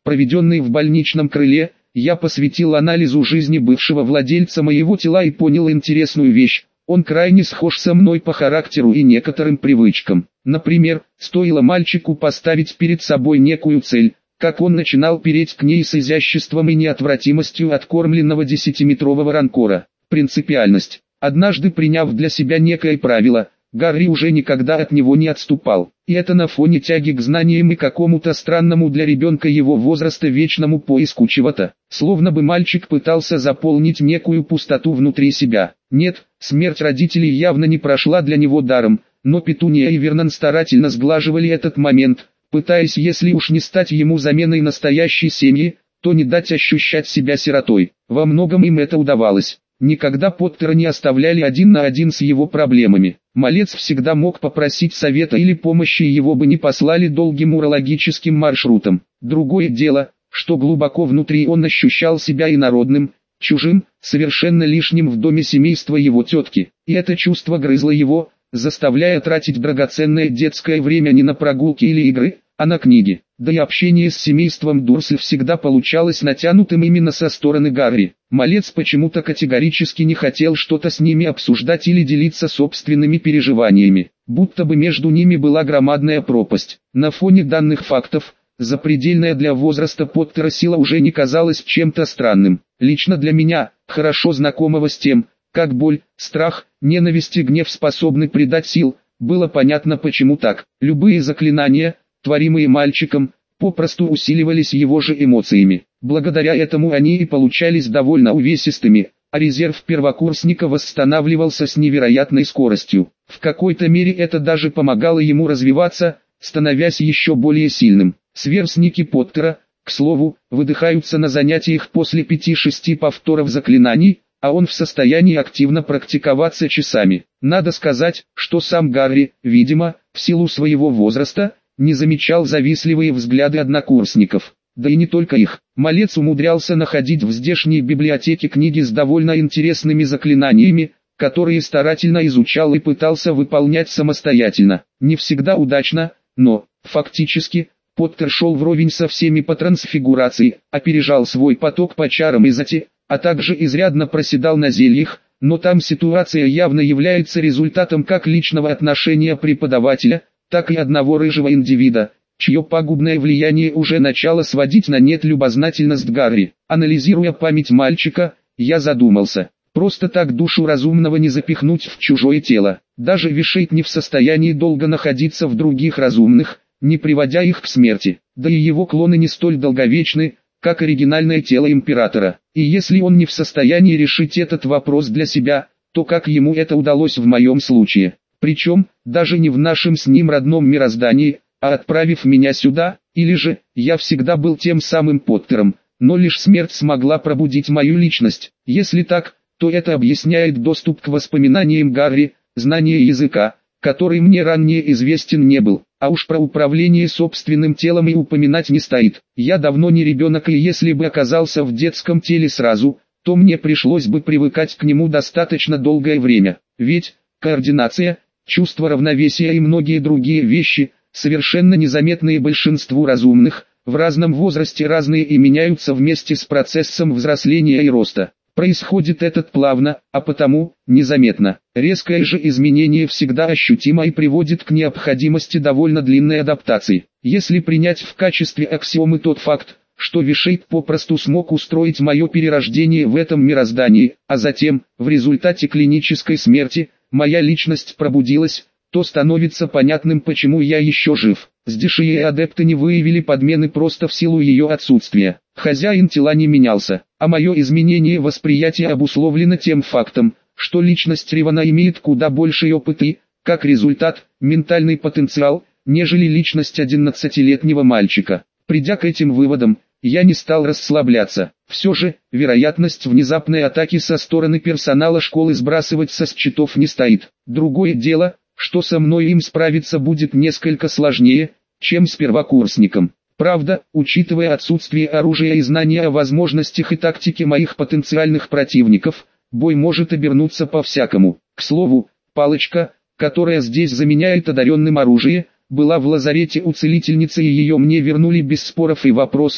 S1: проведенный в больничном крыле, я посвятил анализу жизни бывшего владельца моего тела и понял интересную вещь. Он крайне схож со мной по характеру и некоторым привычкам. Например, стоило мальчику поставить перед собой некую цель, как он начинал переть к ней с изяществом и неотвратимостью откормленного десятиметрового ранкора. Принципиальность. Однажды приняв для себя некое правило, Гарри уже никогда от него не отступал. И это на фоне тяги к знаниям и какому-то странному для ребенка его возраста вечному поиску чего-то. Словно бы мальчик пытался заполнить некую пустоту внутри себя. Нет, смерть родителей явно не прошла для него даром, но Петуния и Вернон старательно сглаживали этот момент, пытаясь, если уж не стать ему заменой настоящей семьи, то не дать ощущать себя сиротой. Во многом им это удавалось. Никогда Поттера не оставляли один на один с его проблемами. Малец всегда мог попросить совета или помощи, и его бы не послали долгим урологическим маршрутом. Другое дело, что глубоко внутри он ощущал себя инородным, чужим, совершенно лишним в доме семейства его тетки. И это чувство грызло его, заставляя тратить драгоценное детское время не на прогулки или игры, а на книги. Да и общение с семейством Дурсли всегда получалось натянутым именно со стороны Гарри. Малец почему-то категорически не хотел что-то с ними обсуждать или делиться собственными переживаниями, будто бы между ними была громадная пропасть. На фоне данных фактов, запредельная для возраста Поттера сила уже не казалась чем-то странным. Лично для меня, хорошо знакомого с тем, как боль, страх, ненависть и гнев способны придать сил, было понятно, почему так. Любые заклинания, творимые мальчиком, попросту усиливались его же эмоциями. Благодаря этому они и получались довольно увесистыми, а резерв первокурсника восстанавливался с невероятной скоростью. В какой-то мере это даже помогало ему развиваться, становясь еще более сильным. Сверстники Поттера, к слову, выдыхаются на занятиях после пяти-шести повторов заклинаний, а он в состоянии активно практиковаться часами. Надо сказать, что сам Гарри, видимо, в силу своего возраста, не замечал завистливые взгляды однокурсников. Да и не только их. Малец умудрялся находить в здешней библиотеке книги с довольно интересными заклинаниями, которые старательно изучал и пытался выполнять самостоятельно. Не всегда удачно, но, фактически, Поттер шел вровень со всеми по трансфигурации, опережал свой поток по чарам и зати, а также изрядно проседал на зельях, но там ситуация явно является результатом как личного отношения преподавателя, так и одного рыжего индивида, чье пагубное влияние уже начало сводить на нет любознательность Гарри. Анализируя память мальчика, я задумался. Просто так душу разумного не запихнуть в чужое тело. Даже Вишейт не в состоянии долго находиться в других разумных, не приводя их к смерти. Да и его клоны не столь долговечны, как оригинальное тело императора. И если он не в состоянии решить этот вопрос для себя, то как ему это удалось в моем случае? Причем, даже не в нашем с ним родном мироздании, а отправив меня сюда, или же, я всегда был тем самым Поттером, но лишь смерть смогла пробудить мою личность. Если так, то это объясняет доступ к воспоминаниям Гарри, знание языка, который мне ранее известен не был, а уж про управление собственным телом и упоминать не стоит. Я давно не ребенок, и если бы оказался в детском теле сразу, то мне пришлось бы привыкать к нему достаточно долгое время, ведь координация, чувство равновесия и многие другие вещи, совершенно незаметные большинству разумных, в разном возрасте разные и меняются вместе с процессом взросления и роста. Происходит этот плавно, а потому, незаметно. Резкое же изменение всегда ощутимо и приводит к необходимости довольно длинной адаптации. Если принять в качестве аксиомы тот факт, что Вишейт попросту смог устроить мое перерождение в этом мироздании, а затем, в результате клинической смерти, моя личность пробудилась, то становится понятным, почему я еще жив. Здешние адепты не выявили подмены просто в силу ее отсутствия. Хозяин тела не менялся, а мое изменение восприятия обусловлено тем фактом, что личность Ревана имеет куда больший опыт и, как результат, ментальный потенциал, нежели личность одиннадцатилетнего мальчика. Придя к этим выводам, я не стал расслабляться. Все же, вероятность внезапной атаки со стороны персонала школы сбрасывать со счетов не стоит. Другое дело, что со мной им справиться будет несколько сложнее, чем с первокурсником. Правда, учитывая отсутствие оружия и знания о возможностях и тактике моих потенциальных противников, бой может обернуться по-всякому. К слову, палочка, которая здесь заменяет одаренным оружие, была в лазарете у целительницы, и ее мне вернули без споров и вопросов,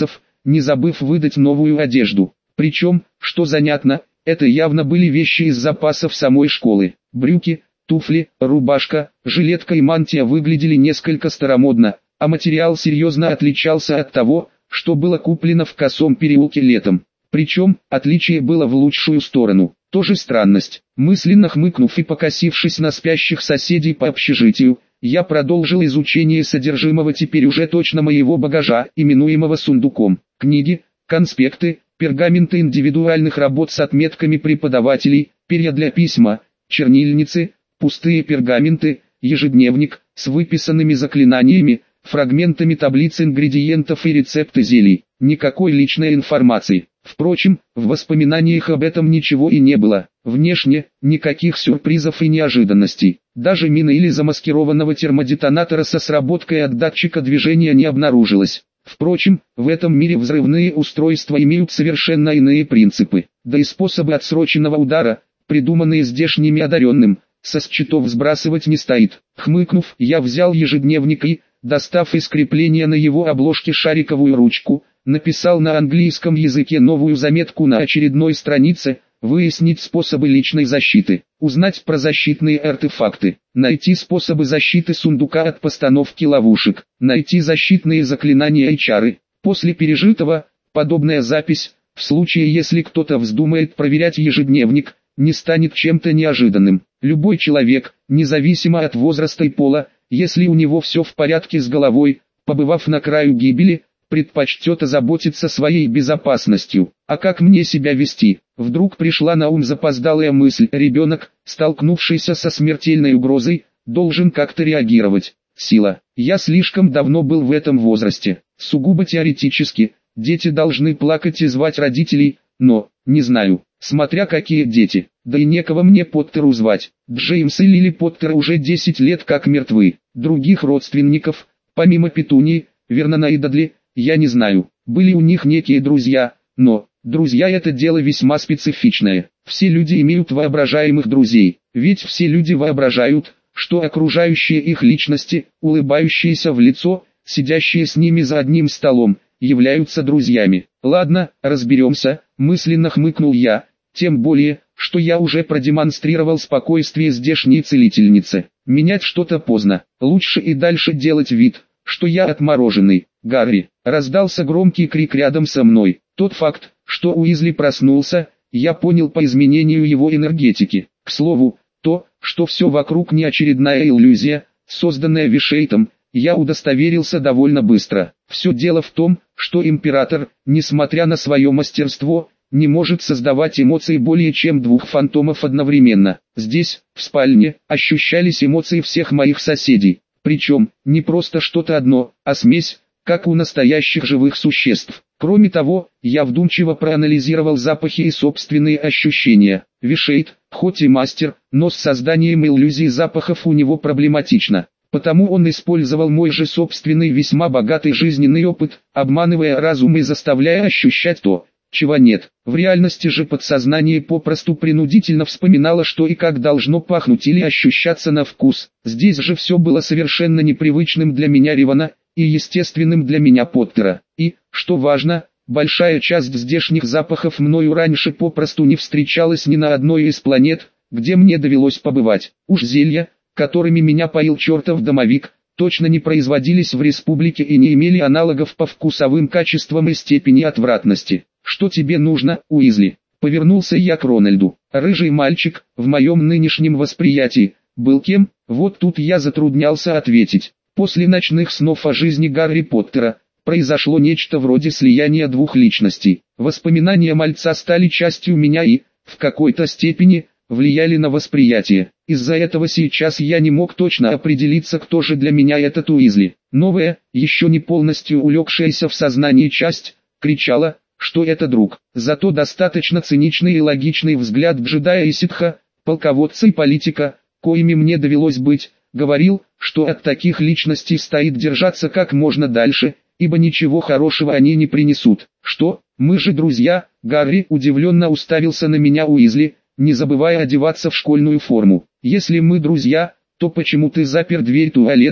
S1: не забыв выдать новую одежду. Причем, что занятно, это явно были вещи из запасов самой школы. Брюки, туфли, рубашка, жилетка и мантия выглядели несколько старомодно, а материал серьезно отличался от того, что было куплено в Косом переулке летом. Причем, отличие было в лучшую сторону. Тоже странность. Мысленно хмыкнув и покосившись на спящих соседей по общежитию, я продолжил изучение содержимого теперь уже точно моего багажа, именуемого сундуком. Книги, конспекты, пергаменты индивидуальных работ с отметками преподавателей, перья для письма, чернильницы, пустые пергаменты, ежедневник с выписанными заклинаниями, фрагментами таблиц ингредиентов и рецепты зелий. Никакой личной информации. Впрочем, в воспоминаниях об этом ничего и не было. Внешне, никаких сюрпризов и неожиданностей. Даже мины или замаскированного термодетонатора со сработкой от датчика движения не обнаружилось. Впрочем, в этом мире взрывные устройства имеют совершенно иные принципы. Да и способы отсроченного удара, придуманные здешними одаренным, со счетов сбрасывать не стоит. Хмыкнув, я взял ежедневник и, достав из крепления на его обложке шариковую ручку, написал на английском языке новую заметку на очередной странице: выяснить способы личной защиты, узнать про защитные артефакты, найти способы защиты сундука от постановки ловушек, найти защитные заклинания и чары. После пережитого, подобная запись, в случае если кто-то вздумает проверять ежедневник, не станет чем-то неожиданным. Любой человек, независимо от возраста и пола, если у него все в порядке с головой, побывав на краю гибели, предпочтет озаботиться своей безопасностью. А как мне себя вести? Вдруг пришла на ум запоздалая мысль: ребенок, столкнувшийся со смертельной угрозой, должен как-то реагировать. Сила. Я слишком давно был в этом возрасте. Сугубо теоретически, дети должны плакать и звать родителей, но, не знаю, смотря какие дети. Да и некого мне Поттеру звать. Джеймс и Лили Поттер уже десять лет как мертвы. Других родственников, помимо Петунии, Вернона и Дадли, я не знаю. Были у них некие друзья, но, друзья — это дело весьма специфичное. Все люди имеют воображаемых друзей, ведь все люди воображают, что окружающие их личности, улыбающиеся в лицо, сидящие с ними за одним столом, являются друзьями. Ладно, разберемся, мысленно хмыкнул я, тем более, что я уже продемонстрировал спокойствие здешней целительнице. Менять что-то поздно, лучше и дальше делать вид, что я отмороженный. Гарри, раздался громкий крик рядом со мной. Тот факт, что Уизли проснулся, я понял по изменению его энергетики. К слову, то, что все вокруг не очередная иллюзия, созданная Вишейтом, я удостоверился довольно быстро. Все дело в том, что император, несмотря на свое мастерство, не может создавать эмоции более чем двух фантомов одновременно. Здесь, в спальне, ощущались эмоции всех моих соседей. Причем, не просто что-то одно, а смесь, как у настоящих живых существ. Кроме того, я вдумчиво проанализировал запахи и собственные ощущения. Вишейт, хоть и мастер, но с созданием иллюзий запахов у него проблематично. Потому он использовал мой же собственный весьма богатый жизненный опыт, обманывая разум и заставляя ощущать то, чего нет. В реальности же подсознание попросту принудительно вспоминало, что и как должно пахнуть или ощущаться на вкус. Здесь же все было совершенно непривычным для меня Ревана и естественным для меня Поттера. И, что важно, большая часть здешних запахов мною раньше попросту не встречалась ни на одной из планет, где мне довелось побывать. Уж зелья, которыми меня поил чертов домовик, точно не производились в республике и не имели аналогов по вкусовым качествам и степени отвратности. «Что тебе нужно, Уизли?» Повернулся я к Рональду. Рыжий мальчик, в моем нынешнем восприятии, был кем? Вот тут я затруднялся ответить. После ночных снов о жизни Гарри Поттера, произошло нечто вроде слияния двух личностей. Воспоминания мальца стали частью меня и, в какой-то степени, влияли на восприятие. Из-за этого сейчас я не мог точно определиться, кто же для меня этот Уизли. Новая, еще не полностью улегшаяся в сознании часть, кричала, что это друг. Зато достаточно циничный и логичный взгляд джедая и ситха, полководца и политика, коими мне довелось быть, говорил, что от таких личностей стоит держаться как можно дальше, ибо ничего хорошего они не принесут. «Что, мы же друзья?» Гарри удивленно уставился на меня Уизли, не забывая одеваться в школьную форму. «Если мы друзья, то почему ты запер дверь туалета?»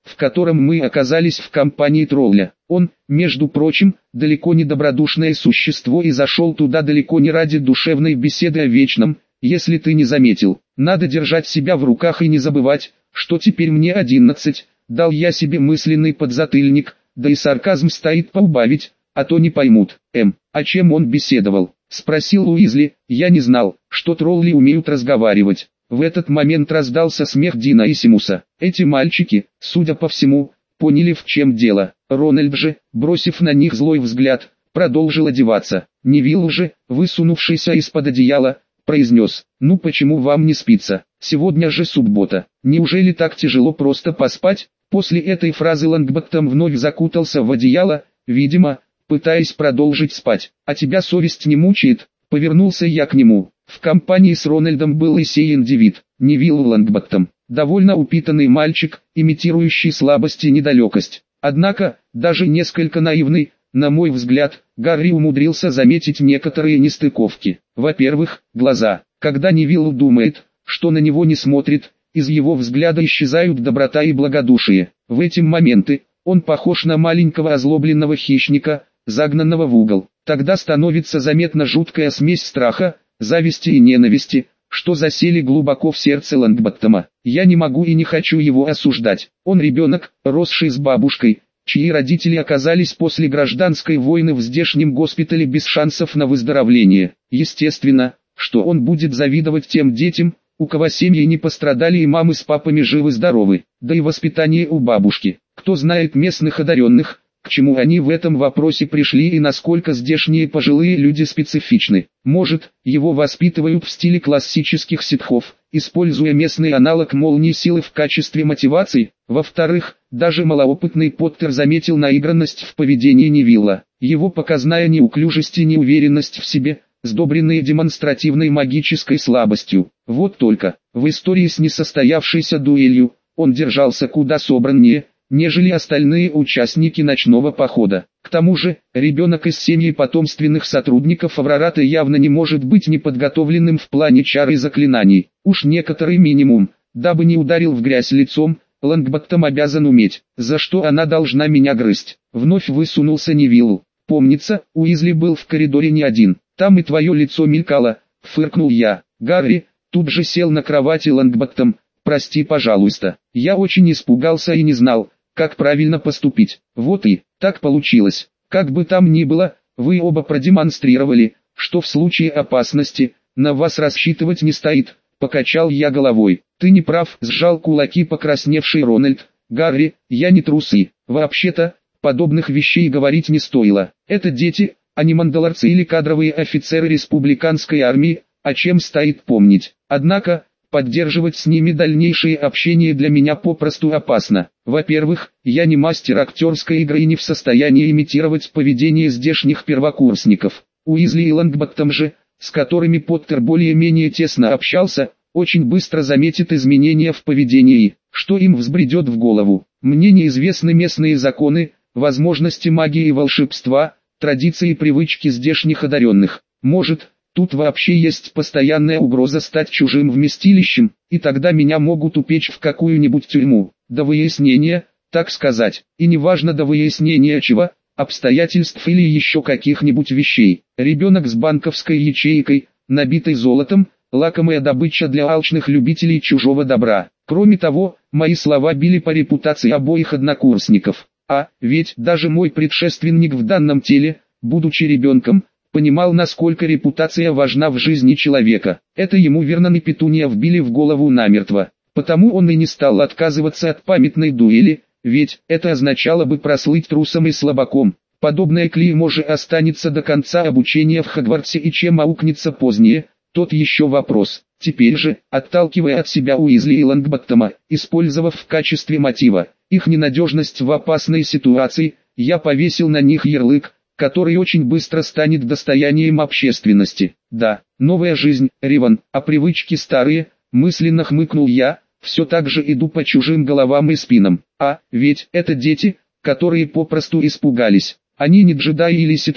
S1: в котором мы оказались в компании тролля. Он, между прочим, далеко не добродушное существо и зашел туда далеко не ради душевной беседы о вечном, если ты не заметил. Надо держать себя в руках и не забывать, что теперь мне одиннадцать, дал я себе мысленный подзатыльник, да и сарказм стоит поубавить, а то не поймут. Эм, о чем он беседовал? Спросил Уизли. Я не знал, что тролли умеют разговаривать. В этот момент раздался смех Дина и Симуса. Эти мальчики, судя по всему, поняли, в чем дело. Рональд же, бросив на них злой взгляд, продолжил одеваться. Невилл же, высунувшийся из-под одеяла, произнес: «Ну почему вам не спится? Сегодня же суббота. Неужели так тяжело просто поспать?» После этой фразы Лонгботтом вновь закутался в одеяло, видимо, пытаясь продолжить спать. «А тебя совесть не мучает?» Повернулся я к нему. В компании с Рональдом был и сей индивид, Невилл Лонгботтом, довольно упитанный мальчик, имитирующий слабость и недалекость. Однако, даже несколько наивный, на мой взгляд, Гарри умудрился заметить некоторые нестыковки. Во-первых, глаза. Когда Невилл думает, что на него не смотрит, из его взгляда исчезают доброта и благодушие. В эти моменты он похож на маленького озлобленного хищника, загнанного в угол. Тогда становится заметна жуткая смесь страха, зависти и ненависти, что засели глубоко в сердце Лонгботтома. Я не могу и не хочу его осуждать. Он ребенок, росший с бабушкой, чьи родители оказались после гражданской войны в здешнем госпитале без шансов на выздоровление. Естественно, что он будет завидовать тем детям, у кого семьи не пострадали и мамы с папами живы-здоровы, да и воспитание у бабушки. Кто знает местных одаренных, к чему они в этом вопросе пришли и насколько здешние пожилые люди специфичны. Может, его воспитывают в стиле классических ситхов, используя местный аналог молнии силы в качестве мотивации. Во-вторых, даже малоопытный Поттер заметил наигранность в поведении Невилла. Его показная неуклюжесть и неуверенность в себе, сдобренные демонстративной магической слабостью. Вот только, в истории с несостоявшейся дуэлью, он держался куда собраннее, нежели остальные участники ночного похода. К тому же, ребенок из семьи потомственных сотрудников Аврората явно не может быть неподготовленным в плане чар и заклинаний. Уж некоторый минимум, дабы не ударил в грязь лицом, Лонгботтом обязан уметь. За что она должна меня грызть? Вновь высунулся Невилл. Помнится, Уизли был в коридоре не один. Там и твое лицо мелькало, фыркнул я. Гарри тут же сел на кровати Лонгботтом. Прости, пожалуйста, я очень испугался и не знал, как правильно поступить. Вот и, так получилось. Как бы там ни было, вы оба продемонстрировали, что в случае опасности, на вас рассчитывать не стоит. Покачал я головой. Ты не прав, сжал кулаки покрасневший Рональд. Гарри, я не трусы. Вообще-то, подобных вещей говорить не стоило. Это дети, а не мандалорцы или кадровые офицеры республиканской армии, о чем стоит помнить. Однако, поддерживать с ними дальнейшее общение для меня попросту опасно. Во-первых, я не мастер актерской игры и не в состоянии имитировать поведение здешних первокурсников. Уизли и Лонгботтом же, с которыми Поттер более-менее тесно общался, очень быстро заметит изменения в поведении, что им взбредет в голову. Мне неизвестны местные законы, возможности магии и волшебства, традиции и привычки здешних одаренных. Может, тут вообще есть постоянная угроза стать чужим вместилищем, и тогда меня могут упечь в какую-нибудь тюрьму, до выяснения, так сказать, и неважно до выяснения чего, обстоятельств или еще каких-нибудь вещей. Ребенок с банковской ячейкой, набитой золотом, лакомая добыча для алчных любителей чужого добра. Кроме того, мои слова били по репутации обоих однокурсников. А, ведь даже мой предшественник в данном теле, будучи ребенком, понимал, насколько репутация важна в жизни человека. Это ему Вернон и Петуния вбили в голову намертво. Потому он и не стал отказываться от памятной дуэли, ведь это означало бы прослыть трусом и слабаком. Подобное клеймо же останется до конца обучения в Хогвартсе, и чем аукнется позднее, тот еще вопрос. Теперь же, отталкивая от себя Уизли и Лонгботтома, использовав в качестве мотива их ненадежность в опасной ситуации, я повесил на них ярлык, который очень быстро станет достоянием общественности. Да, новая жизнь, Реван, а привычки старые, мысленно хмыкнул я, все так же иду по чужим головам и спинам. А, ведь это дети, которые попросту испугались. Они не джедаи или ситхи,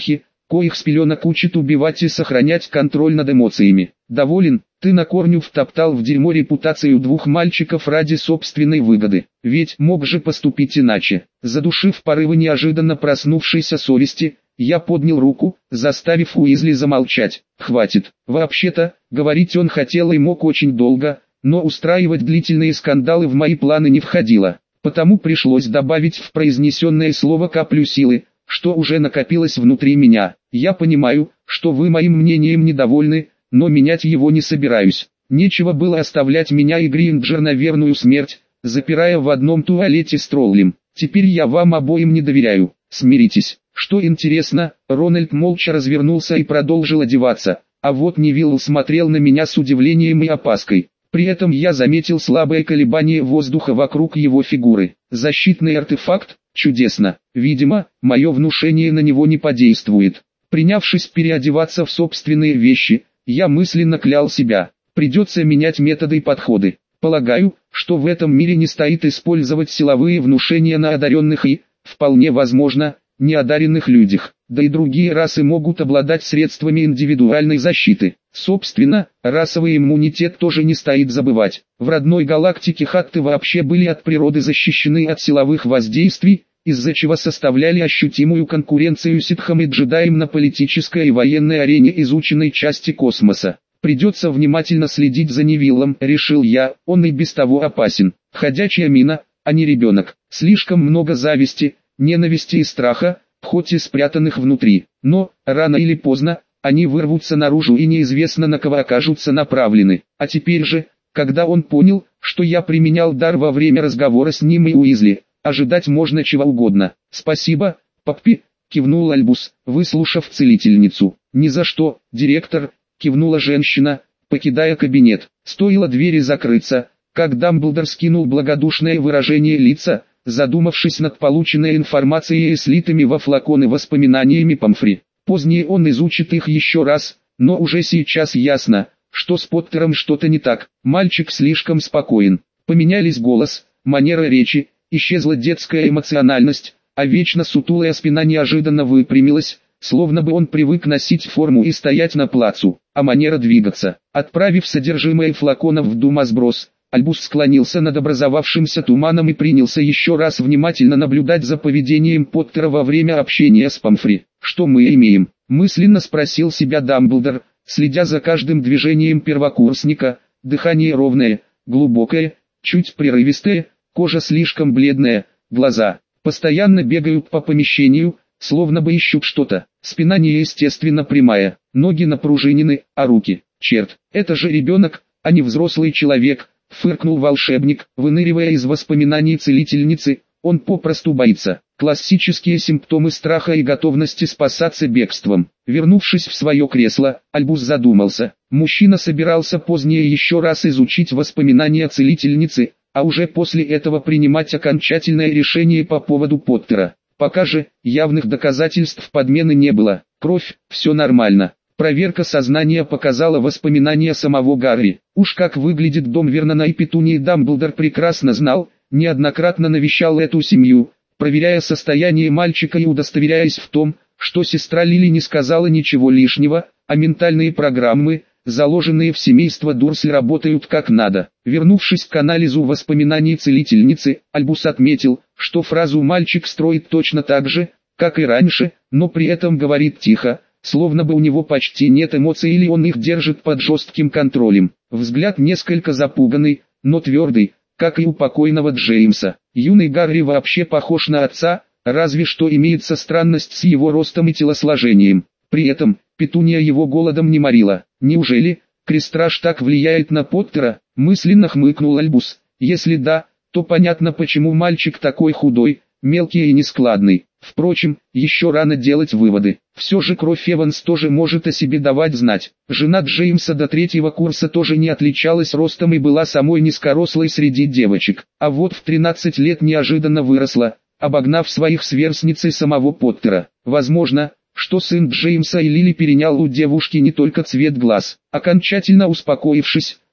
S1: коих с пеленок учит убивать и сохранять контроль над эмоциями. Доволен? Ты на корню втоптал в дерьмо репутацию двух мальчиков ради собственной выгоды. Ведь мог же поступить иначе. Задушив порывы неожиданно проснувшейся совести, я поднял руку, заставив Уизли замолчать. Хватит. Вообще-то, говорить он хотел и мог очень долго, но устраивать длительные скандалы в мои планы не входило. Потому пришлось добавить в произнесенное слово каплю силы, что уже накопилось внутри меня. Я понимаю, что вы моим мнением недовольны, но менять его не собираюсь. Нечего было оставлять меня и Гринджер на верную смерть, запирая в одном туалете с троллем. Теперь я вам обоим не доверяю. Смиритесь. Что интересно, Рональд молча развернулся и продолжил одеваться, а вот Невилл смотрел на меня с удивлением и опаской. При этом я заметил слабое колебание воздуха вокруг его фигуры. Защитный артефакт? Чудесно. Видимо, мое внушение на него не подействует. Принявшись переодеваться в собственные вещи, я мысленно клял себя. Придется менять методы и подходы. Полагаю, что в этом мире не стоит использовать силовые внушения на одаренных и, вполне возможно, неодаренных людях. Да и другие расы могут обладать средствами индивидуальной защиты. Собственно, расовый иммунитет тоже не стоит забывать. В родной галактике хатты вообще были от природы защищены от силовых воздействий, из-за чего составляли ощутимую конкуренцию ситхам и джедаям на политической и военной арене изученной части космоса. Придется внимательно следить за Невиллом, решил я, он и без того опасен. Ходячая мина, а не ребенок. Слишком много зависти, ненависти и страха, хоть и спрятанных внутри. Но, рано или поздно, они вырвутся наружу и неизвестно на кого окажутся направлены. А теперь же, когда он понял, что я применял дар во время разговора с ним и Уизли, ожидать можно чего угодно. «Спасибо, паппи», — кивнул Альбус, выслушав целительницу. «Ни за что, директор», — кивнула женщина, покидая кабинет. Стоило двери закрыться, как Дамблдор скинул благодушное выражение лица, задумавшись над полученной информацией и слитыми во флаконы воспоминаниями Помфри. Позднее он изучит их еще раз, но уже сейчас ясно, что с Поттером что-то не так. Мальчик слишком спокоен. Поменялись голос, манера речи, исчезла детская эмоциональность, а вечно сутулая спина неожиданно выпрямилась, словно бы он привык носить форму и стоять на плацу, а манера двигаться. Отправив содержимое флаконов в думосброс, Альбус склонился над образовавшимся туманом и принялся еще раз внимательно наблюдать за поведением Поттера во время общения с Помфри. «Что мы имеем?» – мысленно спросил себя Дамблдор, следя за каждым движением первокурсника. Дыхание ровное, глубокое, чуть прерывистое, кожа слишком бледная, глаза постоянно бегают по помещению, словно бы ищут что-то. Спина неестественно прямая, ноги напружинены, а руки, черт, это же ребенок, а не взрослый человек. Фыркнул волшебник, выныривая из воспоминаний целительницы, он попросту боится. Классические симптомы страха и готовности спасаться бегством. Вернувшись в свое кресло, Альбус задумался. Мужчина собирался позднее еще раз изучить воспоминания целительницы, а уже после этого принимать окончательное решение по поводу Поттера. Пока же, явных доказательств подмены не было. Кровь, все нормально. Проверка сознания показала воспоминания самого Гарри. Уж как выглядит дом Вернона и Петунии Дамблдор прекрасно знал, неоднократно навещал эту семью, проверяя состояние мальчика и удостоверяясь в том, что сестра Лили не сказала ничего лишнего, а ментальные программы, заложенные в семейство Дурсли, работают как надо. Вернувшись к анализу воспоминаний целительницы, Альбус отметил, что фразу «мальчик» строит точно так же, как и раньше, но при этом говорит тихо, словно бы у него почти нет эмоций или он их держит под жестким контролем. Взгляд несколько запуганный, но твердый, как и у покойного Джеймса. Юный Гарри вообще похож на отца, разве что имеется странность с его ростом и телосложением. При этом, Петуния его голодом не морила. Неужели крестраж так влияет на Поттера? Мысленно хмыкнул Альбус. Если да, то понятно, почему мальчик такой худой, мелкий и нескладный. Впрочем, еще рано делать выводы. Все же кровь Эванс тоже может о себе давать знать. Жена Джеймса до третьего курса тоже не отличалась ростом и была самой низкорослой среди девочек. А вот в тринадцать лет неожиданно выросла, обогнав своих сверстниц и самого Поттера. Возможно, что сын Джеймса и Лили перенял у девушки не только цвет глаз. Окончательно успокоившись,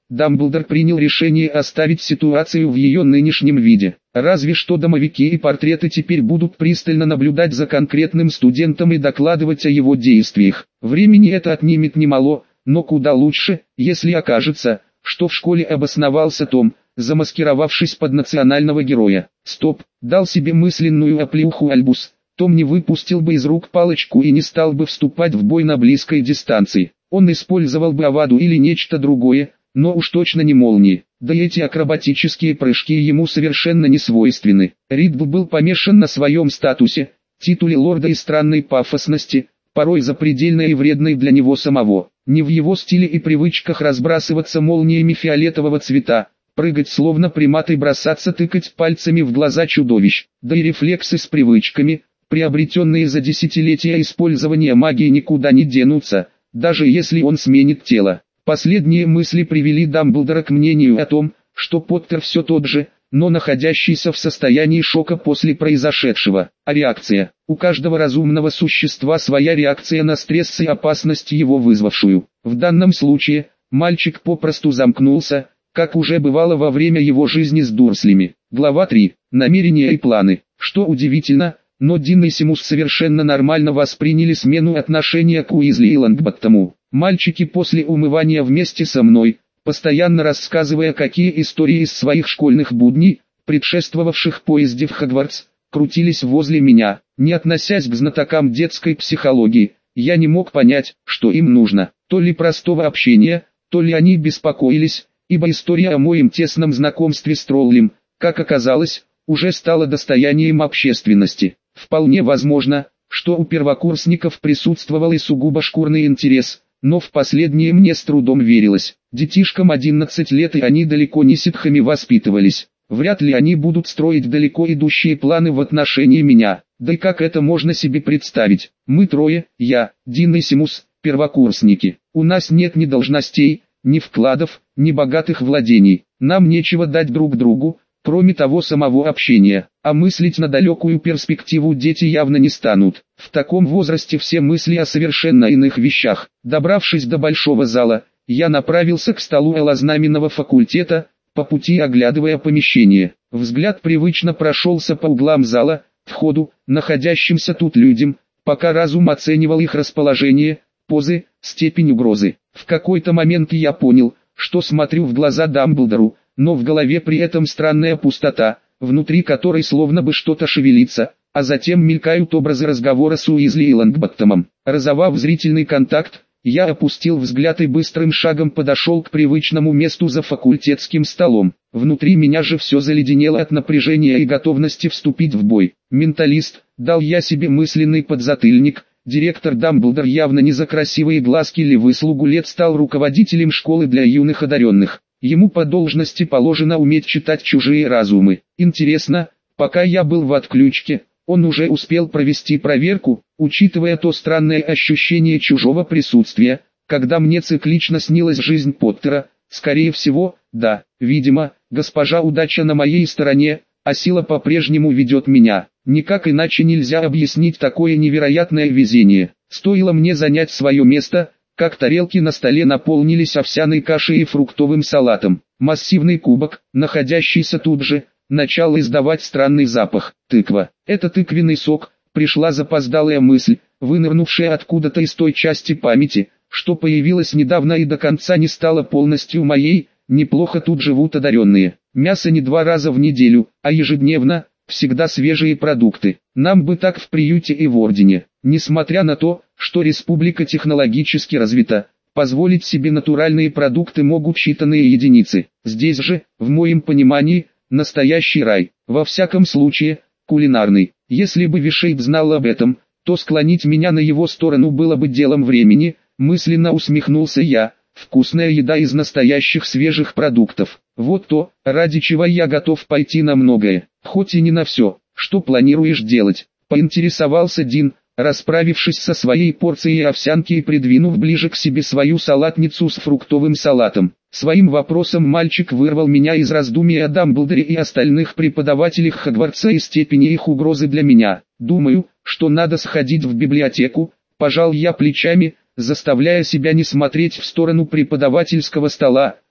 S1: Дамблдор принял решение оставить ситуацию в ее нынешнем виде. Разве что домовики и портреты теперь будут пристально наблюдать за конкретным студентом и докладывать о его действиях. Времени это отнимет немало, но куда лучше, если окажется, что в школе обосновался Том, замаскировавшись под национального героя. Стоп, дал себе мысленную оплеуху Альбус. Том не выпустил бы из рук палочку и не стал бы вступать в бой на близкой дистанции. Он использовал бы аваду или нечто другое, но уж точно не молнии. Да и эти акробатические прыжки ему совершенно не свойственны. Ридл был помешан на своем статусе, титуле лорда и странной пафосности, порой запредельной и вредной для него самого. Не в его стиле и привычках разбрасываться молниями фиолетового цвета, прыгать словно примат и бросаться тыкать пальцами в глаза чудовищ. Да и рефлексы с привычками, приобретенные за десятилетия использования магии, никуда не денутся, даже если он сменит тело. Последние мысли привели Дамблдора к мнению о том, что Поттер все тот же, но находящийся в состоянии шока после произошедшего. А реакция? У каждого разумного существа своя реакция на стресс и опасность, его вызвавшую. В данном случае, мальчик попросту замкнулся, как уже бывало во время его жизни с Дурслями. Глава три. Намерения и планы. Что удивительно, но Дин и Симус совершенно нормально восприняли смену отношения к Уизли и Лонгботтому. Мальчики после умывания вместе со мной, постоянно рассказывая какие истории из своих школьных будней, предшествовавших поезде в Хогвартс, крутились возле меня. Не относясь к знатокам детской психологии, я не мог понять, что им нужно. То ли простого общения, то ли они беспокоились, ибо история о моем тесном знакомстве с троллем, как оказалось, уже стала достоянием общественности. Вполне возможно, что у первокурсников присутствовал и сугубо шкурный интерес, но в последнее мне с трудом верилось. Детишкам одиннадцать лет, и они далеко не ситхами воспитывались. Вряд ли они будут строить далеко идущие планы в отношении меня. Да и как это можно себе представить? Мы трое, я, Дин и Симус, первокурсники. У нас нет ни должностей, ни вкладов, ни богатых владений. Нам нечего дать друг другу, кроме того самого общения. А мыслить на далекую перспективу дети явно не станут. В таком возрасте все мысли о совершенно иных вещах. Добравшись до большого зала, я направился к столу элознаменного факультета, по пути оглядывая помещение. Взгляд привычно прошелся по углам зала, входу, находящимся тут людям, пока разум оценивал их расположение, позы, степень угрозы. В какой-то момент я понял, что смотрю в глаза Дамблдору, но в голове при этом странная пустота, внутри которой словно бы что-то шевелится, а затем мелькают образы разговора с Уизли и Лонгботтомом. Разорвав зрительный контакт, я опустил взгляд и быстрым шагом подошел к привычному месту за факультетским столом. Внутри меня же все заледенело от напряжения и готовности вступить в бой. Менталист, дал я себе мысленный подзатыльник. Директор Дамблдор явно не за красивые глазки или выслугу лет стал руководителем школы для юных одаренных. Ему по должности положено уметь читать чужие разумы. Интересно, пока я был в отключке, он уже успел провести проверку, учитывая то странное ощущение чужого присутствия, когда мне циклично снилась жизнь Поттера. Скорее всего, да, видимо, госпожа удача на моей стороне, а сила по-прежнему ведет меня. Никак иначе нельзя объяснить такое невероятное везение. Стоило мне занять свое место, как тарелки на столе наполнились овсяной кашей и фруктовым салатом. Массивный кубок, находящийся тут же, начал издавать странный запах. Тыква. Это тыквенный сок. Пришла запоздалая мысль, вынырнувшая откуда-то из той части памяти, что появилась недавно и до конца не стала полностью моей. Неплохо тут живут одаренные. Мясо не два раза в неделю, а ежедневно, всегда свежие продукты. Нам бы так в приюте и в ордене. Несмотря на то, что республика технологически развита, позволить себе натуральные продукты могут считанные единицы. Здесь же, в моем понимании, настоящий рай. Во всяком случае, кулинарный. Если бы Вишейд знал об этом, то склонить меня на его сторону было бы делом времени. Мысленно усмехнулся я. Вкусная еда из настоящих свежих продуктов. Вот то, ради чего я готов пойти на многое, хоть и не на все. Что планируешь делать? Поинтересовался Дин, расправившись со своей порцией овсянки и придвинув ближе к себе свою салатницу с фруктовым салатом. Своим вопросом мальчик вырвал меня из раздумий о Дамблдоре и остальных преподавателях Хогвартса и степени их угрозы для меня. Думаю, что надо сходить в библиотеку, пожал я плечами, заставляя себя не смотреть в сторону преподавательского стола,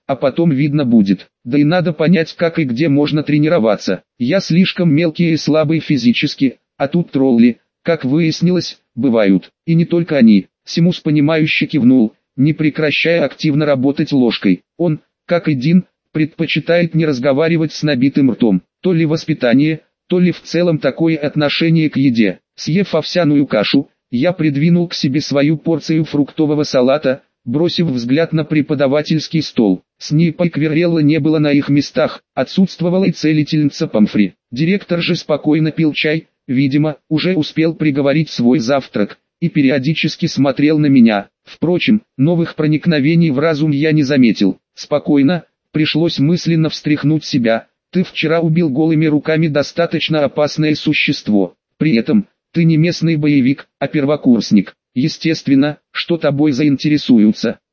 S1: а потом видно будет. Да и надо понять, как и где можно тренироваться. Я слишком мелкий и слабый физически, а тут тролли, как выяснилось, бывают. И не только они. Симус понимающе кивнул, не прекращая активно работать ложкой. Он, как и Дин, предпочитает не разговаривать с набитым ртом. То ли воспитание, то ли в целом такое отношение к еде. Съев овсяную кашу, я придвинул к себе свою порцию фруктового салата, бросив взгляд на преподавательский стол. Снипа и Квиррелла не было на их местах, отсутствовала и целительница Помфри. Директор же спокойно пил чай, видимо, уже успел приговорить свой завтрак, и периодически смотрел на меня. Впрочем, новых проникновений в разум я не заметил. Спокойно, пришлось мысленно встряхнуть себя. Ты вчера убил голыми руками достаточно опасное существо. При этом, ты не местный боевик, а первокурсник. Естественно, что тобой заинтересуются.